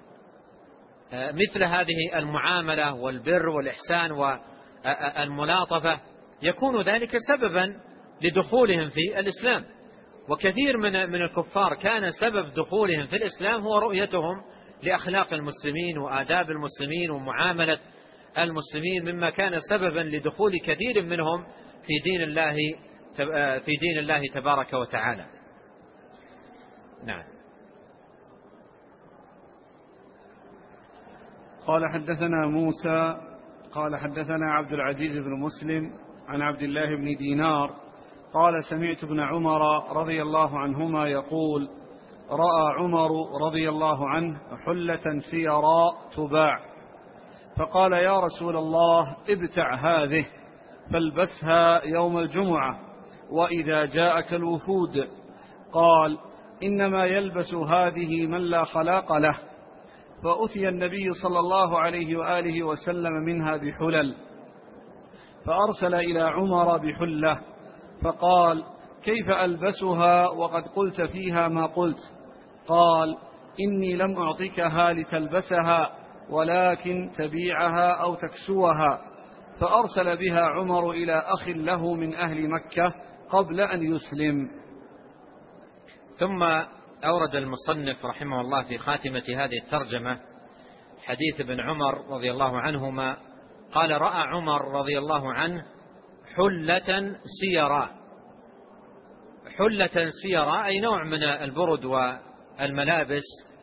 مثل هذه المعاملة والبر والإحسان والملاطفة يكون ذلك سببا لدخولهم في الإسلام. وكثير من الكفار كان سبب دخولهم في الإسلام هو رؤيتهم لأخلاق المسلمين وآداب المسلمين ومعاملة المسلمين، مما كان سببا لدخول كثير منهم في دين الله تبارك وتعالى. نعم. قال حدثنا موسى قال حدثنا عبد العزيز بن مسلم عن عبد الله بن دينار قال سمعت ابن عمر رضي الله عنهما يقول رأى عمر رضي الله عنه حلة سيراء تباع فقال يا رسول الله ابتع هذه فالبسها يوم الجمعة وإذا جاءك الوفود. قال إنما يلبس هذه من لا خلاق له. فأتي النبي صلى الله عليه وآله وسلم منها بحلل فأرسل إلى عمر بحلة فقال كيف ألبسها وقد قلت فيها ما قلت؟ قال إني لم أعطكها لتلبسها ولكن تبيعها أو تكسوها. فأرسل بها عمر إلى أخ له من أهل مكة قبل أن يسلم. ثم أورد المصنف رحمه الله في خاتمة هذه الترجمة حديث ابن عمر رضي الله عنهما قال رأى عمر رضي الله عنه حلة سيراء. حلة سيراء أي نوع من البرد والملابس،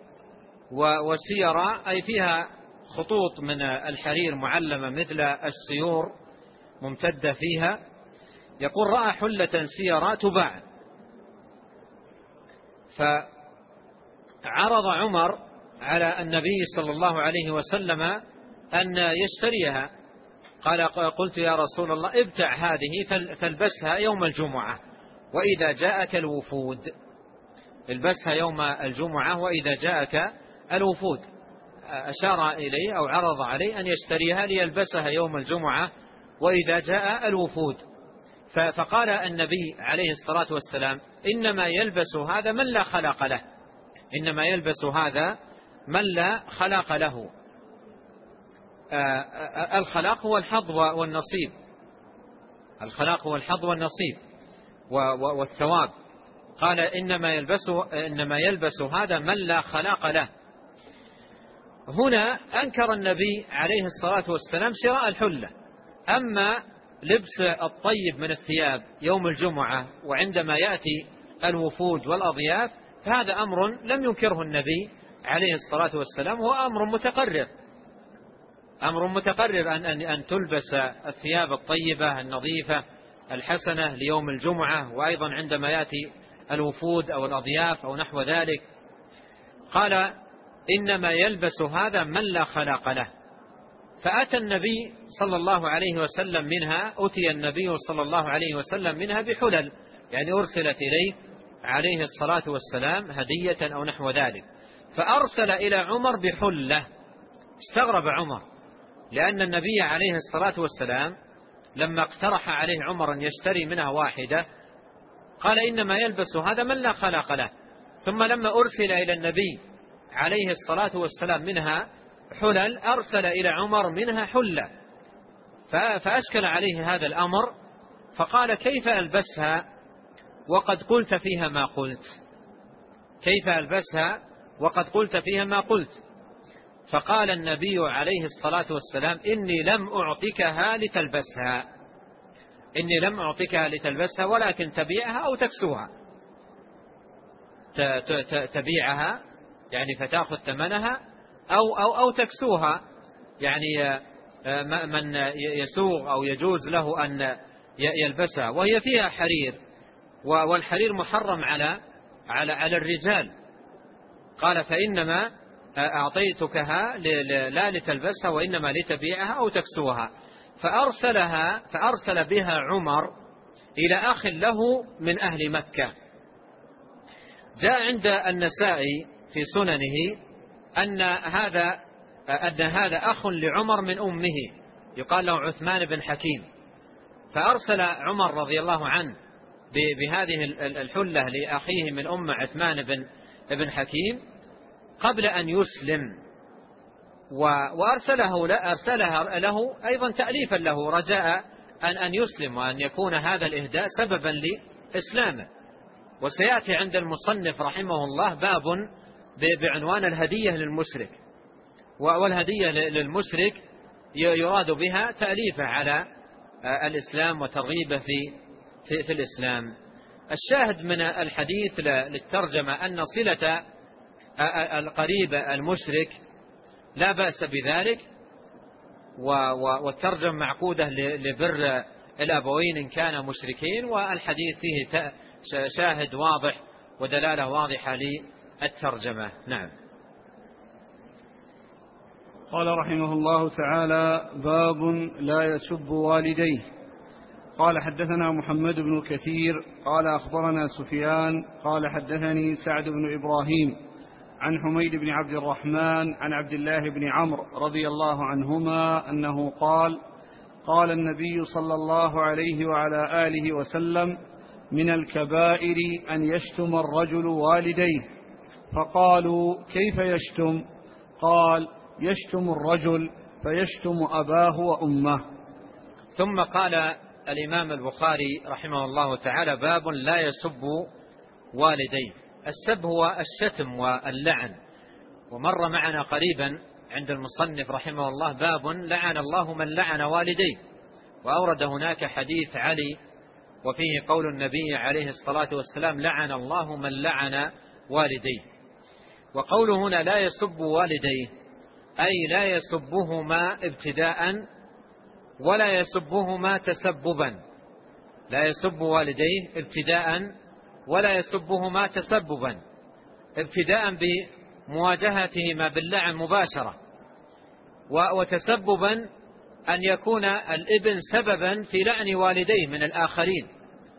وسيراء أي فيها خطوط من الحرير معلمة مثل السيور ممتدة فيها. يقول رأى حلة سيراء تباع، فعرض عمر على النبي صلى الله عليه وسلم أن يشتريها. قال قلت يا رسول الله ابتع هذه فالبسها يوم الجمعة وإذا جاءك الوفود. البسها يوم الجمعة وإذا جاءك الوفود. أشار إليه أو عرض عليه أن يشتريها ليلبسها يوم الجمعة وإذا جاء الوفود. فقال النبي عليه الصلاة والسلام إنما يلبس هذا من لا خلاق له. إنما يلبس هذا من لا خلاق له. الخلاق هو الحظ والنصيب. الخلاق هو الحظ والنصيب والثواب. قال إنما يلبس هذا من لا خلاق له. هنا أنكر النبي عليه الصلاة والسلام شراء الحلة. أما لبس الطيب من الثياب يوم الجمعة وعندما يأتي الوفود والأضياف فهذا أمر لم ينكره النبي عليه الصلاة والسلام، هو أمر متقرر. أمر متقرر أن تلبس الثياب الطيبة النظيفة الحسنة ليوم الجمعة، وأيضا عندما يأتي الوفود أو الأضياف أو نحو ذلك. قال إنما يلبس هذا من لا خلاق له. فأتى النبي صلى الله عليه وسلم منها، أتي النبي صلى الله عليه وسلم منها بحلل، يعني أرسلت إليه عليه الصلاة والسلام هدية أو نحو ذلك، فأرسل إلى عمر بحلة. استغرب عمر، لأن النبي عليه الصلاة والسلام لما اقترح عليه عمر أن يشتري منها واحدة قال إنما يلبس هذا من لا خلاق له، ثم لما أرسل إلى النبي عليه الصلاة والسلام منها حلل أرسل إلى عمر منها حلة، فأشكل عليه هذا الأمر، فقال كيف ألبسها وقد قلت فيها ما قلت؟ كيف ألبسها وقد قلت فيها ما قلت؟ فقال النبي عليه الصلاة والسلام إني لم أعطكها لتلبسها، إني لم أعطكها لتلبسها ولكن تبيعها أو تكسوها، تبيعها يعني فتأخذ ثمنها أو تكسوها، يعني من يسوغ أو يجوز له أن يلبسها، وهي فيها حرير، والحرير محرم على الرجال. قال فإنما أعطيتكها لا لتلبسها وإنما لتبيعها أو تكسوها. فأرسل بها عمر إلى أخ له من أهل مكة. جاء عند النسائي في سننه أن هذا أخ لعمر من أمه يقال له عثمان بن حكيم، فأرسل عمر رضي الله عنه بهذه الحلة لأخيه من أمه عثمان بن حكيم قبل أن يسلم، وأرسلها له أيضا تأليفا له رجاء أن يسلم وأن يكون هذا الإهداء سببا لإسلامه. وسيأتي عند المصنف رحمه الله باب بعنوان الهدية للمشرك، والهدية للمشرك يراد بها تأليفه على الإسلام وترغيبه في الإسلام. الشاهد من الحديث للترجمة أن صلة القريب المشرك لا بأس بذلك، والترجمة معقودة لبر الأبوين إن كانا مشركين، والحديث فيه شاهد واضح ودلالة واضحة للترجمة. نعم. قال رحمه الله تعالى: باب لا يسب والديه. قال حدثنا محمد بن كثير قال أخبرنا سفيان قال حدثني سعد بن إبراهيم عن حميد بن عبد الرحمن عن عبد الله بن عمرو رضي الله عنهما أنه قال: قال النبي صلى الله عليه وعلى آله وسلم: من الكبائر أن يشتم الرجل والديه. فقالوا: كيف يشتم؟ قال: يشتم الرجل فيشتم أباه وأمه. ثم قال الإمام البخاري رحمه الله تعالى: باب لا يسب والديه. السب هو الشتم واللعن، ومر معنا قريبا عند المصنف رحمه الله باب لعن الله من لعن والديه، وأورد هناك حديث علي وفيه قول النبي عليه الصلاة والسلام: لعن الله من لعن والديه. وقوله هنا لا يسب والديه أي لا يسبهما ابتداء ولا يسبهما تسببا، لا يسب والديه ابتداء ولا يسبهما تسببا، ابتداء بمواجهتهما باللعن مباشرة، وتسببا أن يكون الابن سببا في لعن والديه من الآخرين.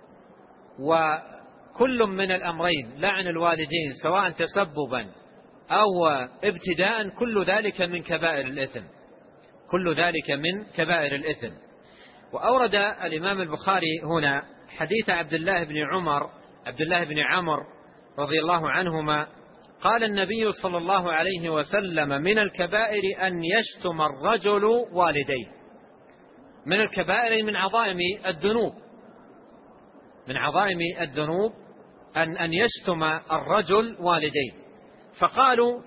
وكل من الأمرين لعن الوالدين سواء تسببا أو ابتداء كل ذلك من كبائر الإثم، كل ذلك من كبائر الإثم. وأورد الإمام البخاري هنا حديث عبد الله بن عمرو رضي الله عنهما قال النبي صلى الله عليه وسلم: من الكبائر أن يشتم الرجل والديه. من الكبائر من عظائم الذنوب، من عظائم الذنوب أن يشتم الرجل والديه. فقالوا: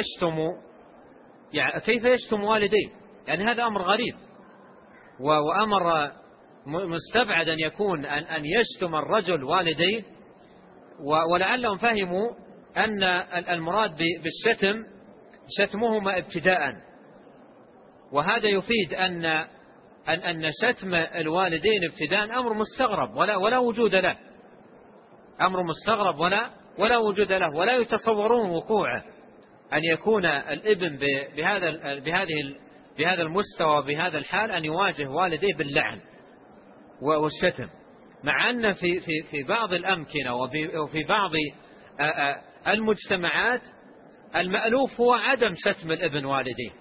كيف يشتم والديه؟ يعني هذا أمر غريب وأمر مستبعد أن يكون أن يشتم الرجل والديه. ولعلهم فهموا أن المراد بالشتم شتمهما ابتداء، وهذا يفيد أن شتم الوالدين ابتداء أمر مستغرب ولا وجود له، أمر مستغرب ولا وجود له، ولا يتصورون وقوعه أن يكون الابن بهذا المستوى بهذا الحال أن يواجه والديه باللعن والشتم، مع أن في بعض الأمكنة وفي بعض المجتمعات المألوف هو عدم شتم الابن والديه،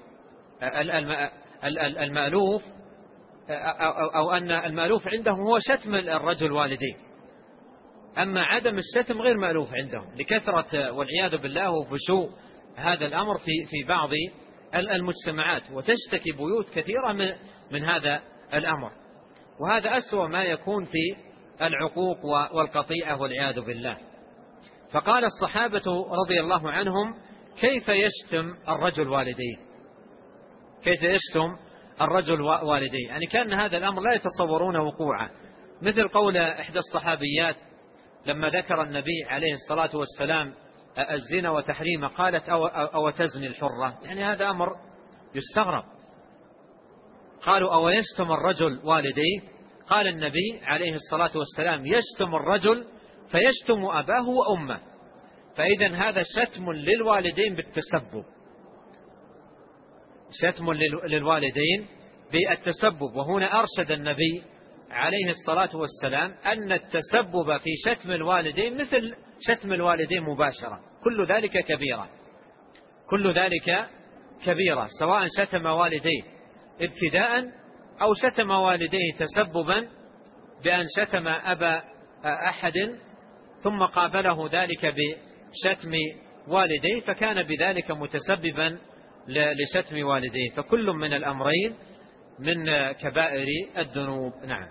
المألوف أو أن المألوف عندهم هو شتم الرجل والديه، أما عدم الشتم غير مألوف عندهم لكثرة والعياذ بالله وفشو هذا الأمر في بعض المجتمعات، وتشتكي بيوت كثيرة من هذا الأمر، وهذا أسوأ ما يكون في العقوق والقطيعة والعياذ بالله. فقال الصحابة رضي الله عنهم: كيف يشتم الرجل والديه؟ كيف يشتم الرجل والديه؟ يعني كان هذا الأمر لا يتصورون وقوعه، مثل قول إحدى الصحابيات لما ذكر النبي عليه الصلاة والسلام الزنا وتحريمه قالت: أو تزني الحرة؟ يعني هذا أمر يستغرب. قالوا: أو يشتم الرجل والديه؟ قال النبي عليه الصلاة والسلام: يشتم الرجل فيشتم أباه وأمه. فإذا هذا شتم للوالدين بالتسبب، شتم للوالدين بالتسبب. وهنا أرشد النبي عليه الصلاة والسلام أن التسبب في شتم الوالدين مثل شتم الوالدين مباشرة، كل ذلك كبيرة، كل ذلك كبيرة، سواء شتم والديه ابتداء أو شتم والديه تسببا بأن شتم أبا أحد ثم قابله ذلك بشتم والديه فكان بذلك متسببا لشتم والديه، فكل من الأمرين من كبائر الذنوب. نعم.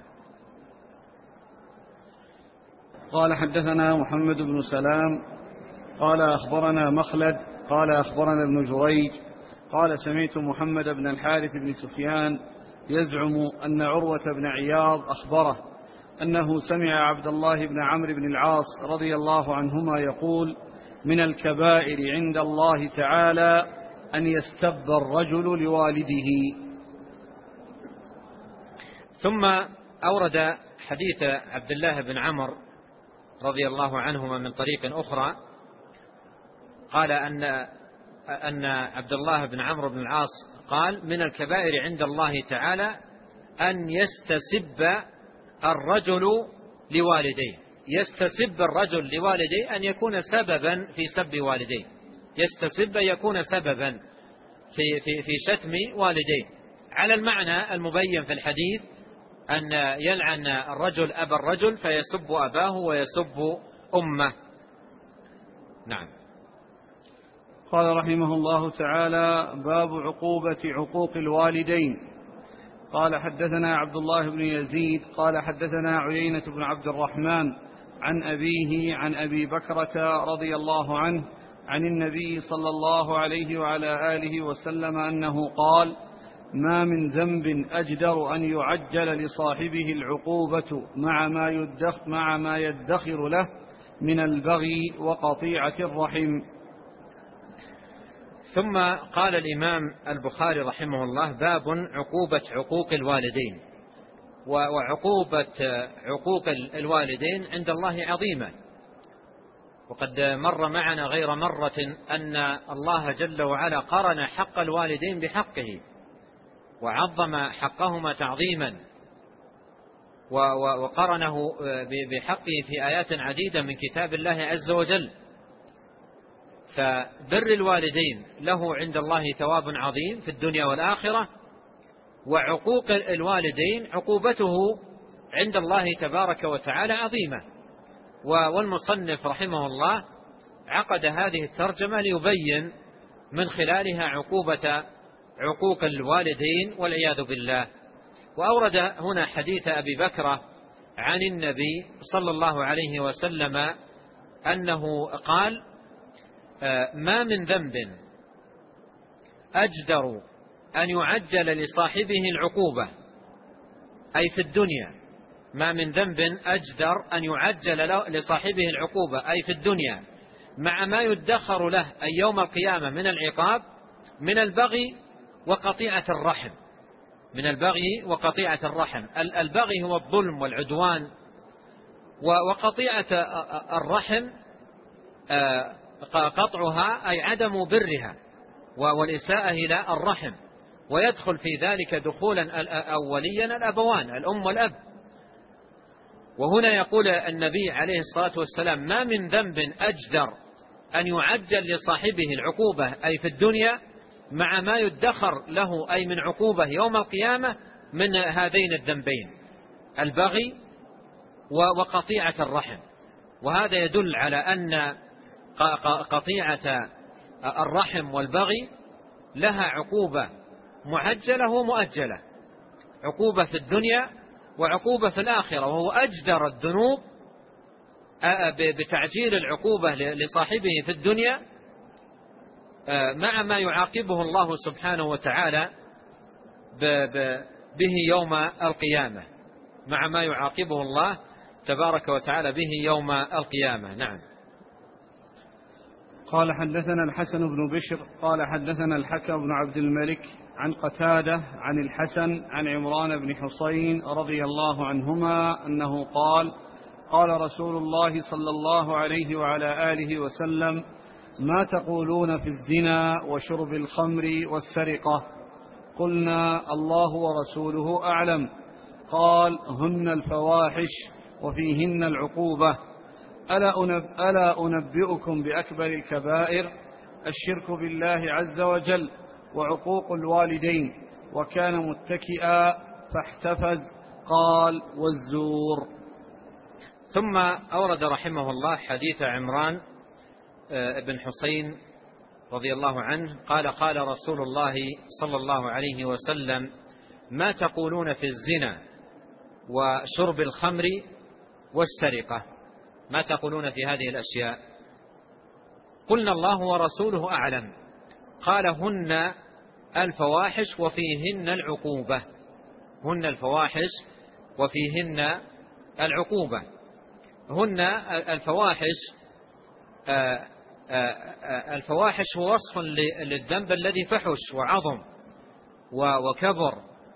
قال: حدثنا محمد بن سلام قال أخبرنا مخلد قال أخبرنا ابن جريج قال: سمعت محمد بن الحارث بن سفيان يزعم أن عروة بن عياض أخبره أنه سمع عبد الله بن عمرو بن العاص رضي الله عنهما يقول: من الكبائر عند الله تعالى أن يستب الرجل لوالده. ثم أورد حديث عبد الله بن عمرو رضي الله عنهما من طريق أخرى، قال أن عبد الله بن عمرو بن العاص قال: من الكبائر عند الله تعالى أن يستسب الرجل لوالديه. يستسب الرجل لوالديه أن يكون سببا في سب والديه، يستسب يكون سببا في شتم والديه، على المعنى المبين في الحديث أن يلعن الرجل أبا الرجل فيسب أباه ويسب أمه. نعم. قال رحمه الله تعالى: باب عقوبة عقوق الوالدين. قال: حدثنا عبد الله بن يزيد قال حدثنا عيينة بن عبد الرحمن عن أبيه عن أبي بكرة رضي الله عنه عن النبي صلى الله عليه وعلى آله وسلم أنه قال: ما من ذنب أجدر أن يعجل لصاحبه العقوبة مع ما يدخر له من البغي وقطيعة الرحم. ثم قال الإمام البخاري رحمه الله: باب عقوبة عقوق الوالدين. وعقوبة عقوق الوالدين عند الله عظيمة، وقد مر معنا غير مرة أن الله جل وعلا قرن حق الوالدين بحقه وعظم حقهما تعظيما، وقرنه بحقه في آيات عديدة من كتاب الله عز وجل. فبر الوالدين له عند الله ثواب عظيم في الدنيا والآخرة، وعقوق الوالدين عقوبته عند الله تبارك وتعالى عظيمة. والمصنف رحمه الله عقد هذه الترجمة ليبين من خلالها عقوبة عقوق الوالدين والعياذ بالله. وأورد هنا حديث أبي بكرة عن النبي صلى الله عليه وسلم أنه قال: ما من ذنب أجدر أن يعجل لصاحبه العقوبة، أي في الدنيا. ما من ذنب أجدر أن يعجل لصاحبه العقوبة، أي في الدنيا، مع ما يدخر له أي يوم القيامة من العقاب، من البغي وقطيعة الرحم، من البغي وقطيعة الرحم. البغي هو الظلم والعدوان، وقطيعة الرحم قطعها أي عدم برها والإساءة إلى الرحم، ويدخل في ذلك دخولا أوليا الأبوان، الأم والأب. وهنا يقول النبي عليه الصلاة والسلام: ما من ذنب أجدر أن يعجل لصاحبه العقوبة أي في الدنيا مع ما يدخر له أي من عقوبة يوم القيامة من هذين الذنبين، البغي وقطيعة الرحم. وهذا يدل على أن قطيعة الرحم والبغي لها عقوبة معجلة ومؤجلة، عقوبة في الدنيا وعقوبة في الآخرة، وهو أجدر الذنوب بتعجيل العقوبة لصاحبه في الدنيا مع ما يعاقبه الله سبحانه وتعالى به يوم القيامة، مع ما يعاقبه الله تبارك وتعالى به يوم القيامة. نعم. قال: حدثنا الحسن بن بشر قال حدثنا الحكم بن عبد الملك عن قتادة عن الحسن عن عمران بن حسين رضي الله عنهما أنه قال: قال رسول الله صلى الله عليه وعلى آله وسلم: ما تقولون في الزنا وشرب الخمر والسرقة؟ قلنا: الله ورسوله أعلم. قال: هن الفواحش وفيهن العقوبة. ألا أنبئكم بأكبر الكبائر؟ الشرك بالله عز وجل وعقوق الوالدين. وكان متكئا فاحتفز. قال: والزور. ثم أورد رحمه الله حديث عمران بن حسين رضي الله عنه قال: قال رسول الله صلى الله عليه وسلم: ما تقولون في الزنا وشرب الخمر والسرقة؟ ما تقولون في هذه الأشياء؟ قلنا: الله ورسوله أعلم. قال: هن الفواحش وفيهن العقوبة. هن الفواحش وفيهن العقوبة. هن الفواحش، الفواحش هو وصف للذنب الذي فحش وعظم وكبر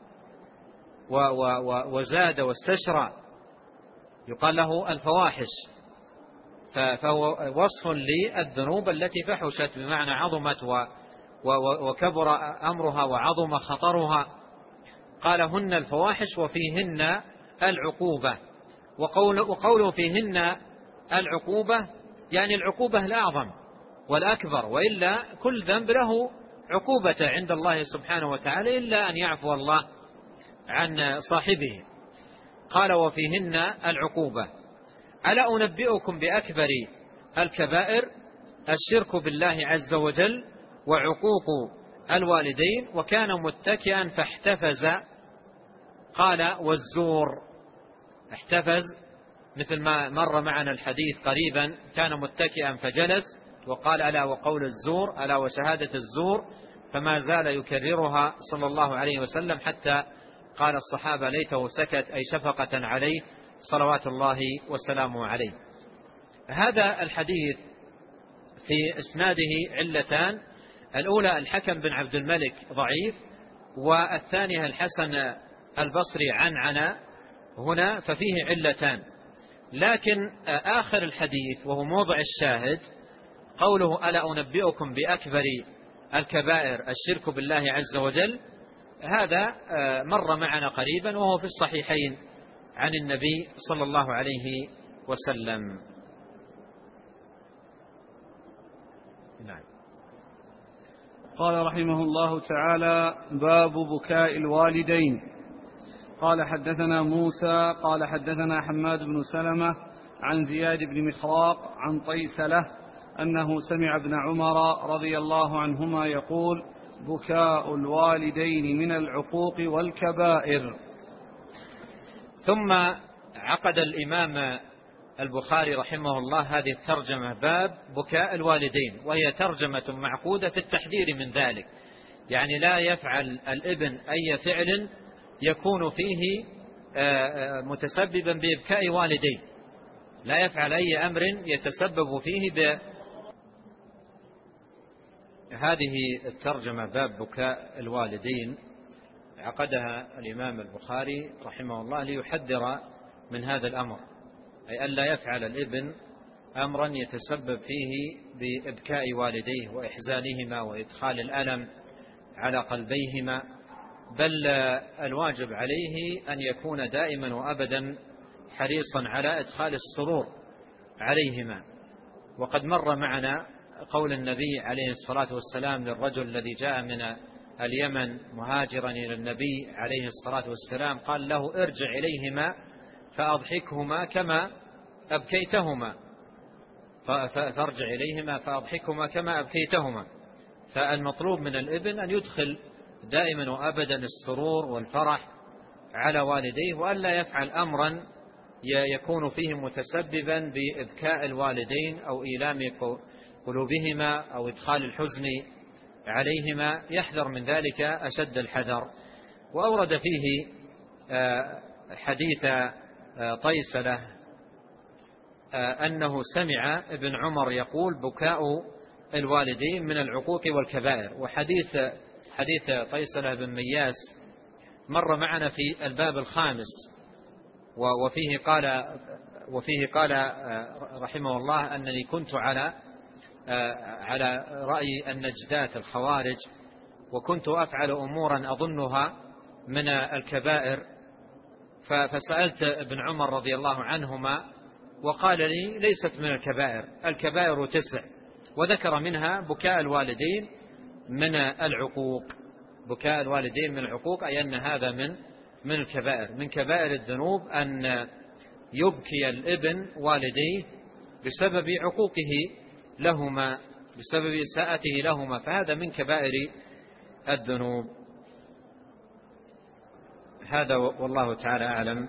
وزاد واستشرى، يقال له الفواحش. فهو وصف للذنوب التي فحشت بمعنى عظمت وكبر أمرها وعظم خطرها. قال: هن الفواحش وفيهن العقوبة. وقوله فيهن العقوبة يعني العقوبة الأعظم والأكبر، وإلا كل ذنب له عقوبة عند الله سبحانه وتعالى إلا أن يعفو الله عن صاحبه. قال: وفيهن العقوبة. ألا أنبئكم بأكبر الكبائر؟ الشرك بالله عز وجل وعقوق الوالدين. وكان متكئا فاحتفز. قال: والزور. احتفز مثل ما مر معنا الحديث قريبا، كان متكئا فجلس، وقال: ألا وقول الزور، ألا وشهادة الزور، فما زال يكررها صلى الله عليه وسلم حتى قال الصحابة: ليته سكت، أي شفقة عليه صلوات الله وسلامه عليه. هذا الحديث في إسناده علتان: الأولى الحكم بن عبد الملك ضعيف، والثانية الحسن البصري عنعنة هنا، ففيه علتان. لكن آخر الحديث وهو موضع الشاهد قوله: ألا أنبئكم بأكبر الكبائر الشرك بالله عز وجل، هذا مر معنا قريبا وهو في الصحيحين عن النبي صلى الله عليه وسلم. نعم. قال رحمه الله تعالى: باب بكاء الوالدين. قال: حدثنا موسى قال حدثنا حماد بن سلمة عن زياد بن مخراق عن طيسلة أنه سمع ابن عمر رضي الله عنهما يقول: بكاء الوالدين من العقوق والكبائر. ثم عقد الإمام البخاري رحمه الله هذه الترجمة: باب بكاء الوالدين، وهي ترجمة معقودة في التحذير من ذلك، يعني لا يفعل الابن أي فعل يكون فيه متسببا بإبكاء والديه، لا يفعل أي أمر يتسبب فيه هذه الترجمة باب بكاء الوالدين عقدها الإمام البخاري رحمه الله ليحذر من هذا الأمر، أي ألا يفعل الابن أمرا يتسبب فيه بإبكاء والديه وإحزانهما وإدخال الألم على قلبيهما، بل الواجب عليه أن يكون دائما وأبدا حريصا على إدخال السرور عليهما. وقد مر معنا قول النبي عليه الصلاة والسلام للرجل الذي جاء من اليمن مهاجرا إلى النبي عليه الصلاة والسلام، قال له: ارجع إليهما فأضحكهما كما أبكيتهما، فارجع إليهما فأضحكهما كما أبكيتهما. فالمطلوب من الابن أن يدخل دائما وأبدا السرور والفرح على والديه، وألا يفعل أمرا يكون فيه متسببا بإبكاء الوالدين أو إيلام قلوبهما أو إدخال الحزن عليهما، يحذر من ذلك أشد الحذر. وأورد فيه حديث طيسلة أنه سمع ابن عمر يقول: بكاء الوالدين من العقوق والكبائر. وحديث طيسلة بن مياس مر معنا في الباب الخامس، وفيه قال رحمه الله: أنني كنت على رأي النجدات الخوارج، وكنت أفعل أمورا أظنها من الكبائر، فسألت ابن عمر رضي الله عنهما وقال لي: ليست من الكبائر، الكبائر 9، وذكر منها بكاء الوالدين من العقوق. بكاء الوالدين من العقوق أي أن هذا من الكبائر، من كبائر الذنوب أن يبكي الابن والديه بسبب عقوقه لهما، بسبب إساءته لهما، فهذا من كبائر الذنوب. هذا والله تعالى أعلم.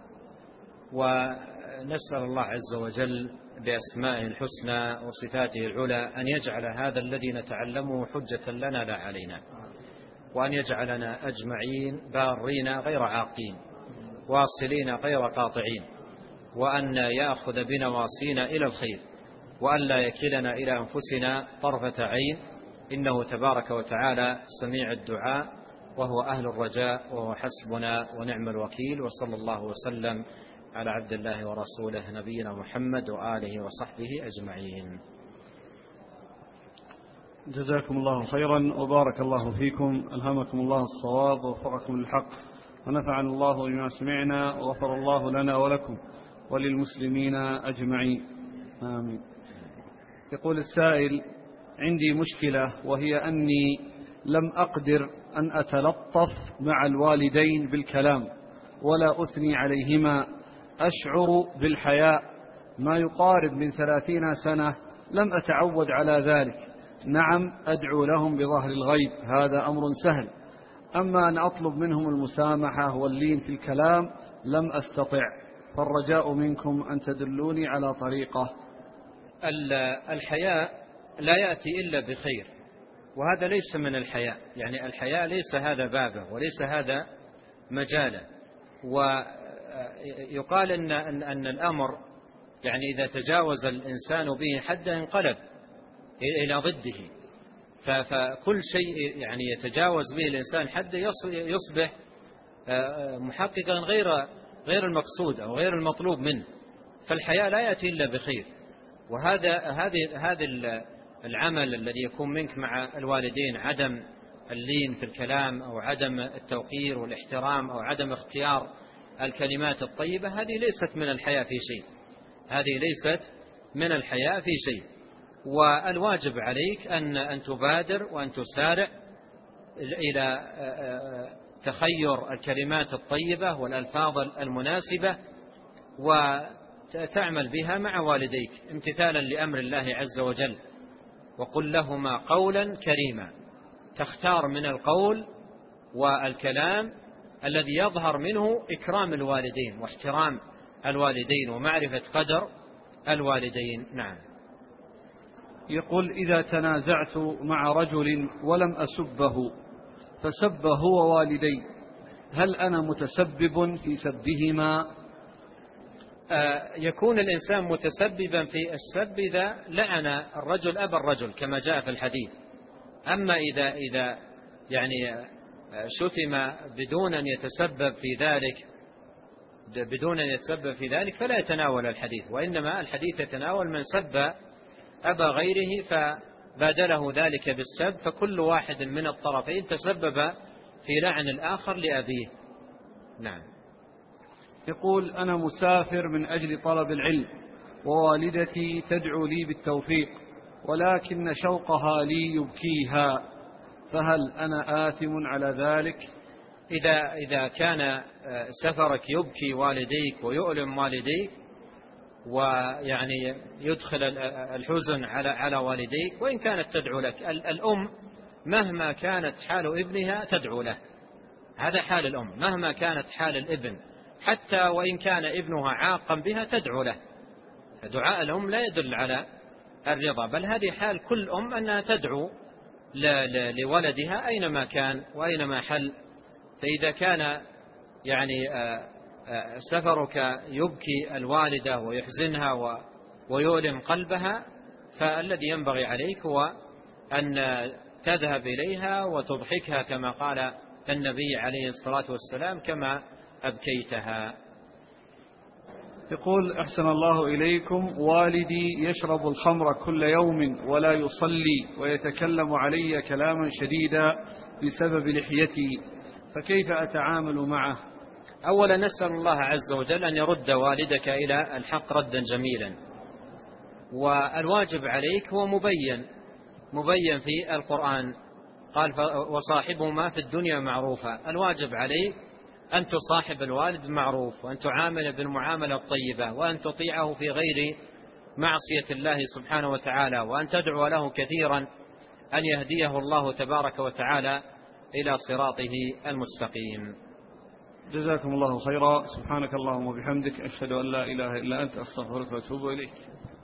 ونسأل الله عز وجل بأسمائه الحسنى وصفاته العلى أن يجعل هذا الذي نتعلمه حجة لنا لا علينا، وأن يجعلنا أجمعين بارين غير عاقين، واصلين غير قاطعين، وأن يأخذ بنواصينا إلى الخير، وأن لا يكلنا إلى أنفسنا طرفة عين، إنه تبارك وتعالى سميع الدعاء وهو أهل الرجاء، وهو حسبنا ونعم الوكيل. وصلى الله وسلم على عبد الله ورسوله نبينا محمد وآله وصحبه أجمعين. جزاكم الله خيرا وبارك الله فيكم، ألهمكم الله الصواب ووفقكم للحق، ونفعنا الله بما سمعنا، وغفر الله لنا ولكم وللمسلمين أجمعين، آمين. يقول السائل: عندي مشكلة، وهي أني لم أقدر أن أتلطف مع الوالدين بالكلام ولا أثني عليهما، أشعر بالحياء ما يقارب من 30 سنة، لم أتعود على ذلك. نعم، أدعو لهم بظهر الغيب، هذا أمر سهل، أما أن أطلب منهم المسامحة واللين في الكلام لم أستطع، فالرجاء منكم أن تدلوني على طريقة. الحياء لا يأتي إلا بخير، وهذا ليس من الحياء، يعني الحياء ليس هذا بابه وليس هذا مجاله. ويقال أن الأمر يعني إذا تجاوز الإنسان به حدا انقلب إلى ضده، فكل شيء يعني يتجاوز به الإنسان حدا يصبح محققا غير المقصود أو غير المطلوب منه. فالحياء لا يأتي إلا بخير، هذا العمل الذي يكون منك مع الوالدين، عدم اللين في الكلام أو عدم التوقير والاحترام أو عدم اختيار الكلمات الطيبة، هذه ليست من الحياء في شيء، هذه ليست من الحياء في شيء. والواجب عليك أن تبادر وأن تسارع إلى تخير الكلمات الطيبة والألفاظ المناسبة، وتعمل بها مع والديك امتثالا لأمر الله عز وجل. وقل لهما قولا كريما، تختار من القول والكلام الذي يظهر منه إكرام الوالدين واحترام الوالدين ومعرفة قدر الوالدين. نعم. يقول: إذا تنازعت مع رجل ولم أسبه فسب هو والدي، هل أنا متسبب في سبهما؟ يكون الإنسان متسببا في السب إذا لعن الرجل أبا الرجل كما جاء في الحديث، أما إذا يعني شتم بدون أن يتسبب في ذلك فلا يتناول الحديث، وإنما الحديث يتناول من سب أبا غيره فبادله ذلك بالسب، فكل واحد من الطرفين تسبب في لعن الآخر لأبيه. نعم. يقول: أنا مسافر من أجل طلب العلم، ووالدتي تدعو لي بالتوفيق، ولكن شوقها لي يبكيها، فهل أنا آثم على ذلك؟ إذا كان سفرك يبكي والديك ويؤلم والديك، ويعني يدخل الحزن على والديك، وإن كانت تدعو لك، الأم مهما كانت حال ابنها تدعو له، هذا حال الأم مهما كانت حال الابن، حتى وإن كان ابنها عاقا بها تدعو له. فدعاء الأم لا يدل على الرضا، بل هذه حال كل أم أنها تدعو لولدها أينما كان وأينما حل. فإذا كان يعني سفرك يبكي الوالدة ويحزنها ويؤلم قلبها، فالذي ينبغي عليك هو أن تذهب إليها وتضحكها كما قال النبي عليه الصلاة والسلام: كما أبكيتها. يقول: أحسن الله إليكم، والدي يشرب الخمر كل يوم ولا يصلي، ويتكلم علي كلاما شديدا بسبب لحيتي، فكيف أتعامل معه؟ أولا نسأل الله عز وجل أن يرد والدك إلى الحق ردا جميلا، والواجب عليك هو مبين في القرآن، قال: وصاحبهما في الدنيا معروفا. الواجب عليك أن تصاحب الوالد بمعروف، وأن تعامل بالمعاملة الطيبة، وأن تطيعه في غير معصية الله سبحانه وتعالى، وأن تدعو له كثيرا أن يهديه الله تبارك وتعالى إلى صراطه المستقيم. جزاكم الله خيرا. سبحانك اللهم وبحمدك، أشهد أن لا إله إلا أنت، أستغفرك وأتوب إليك.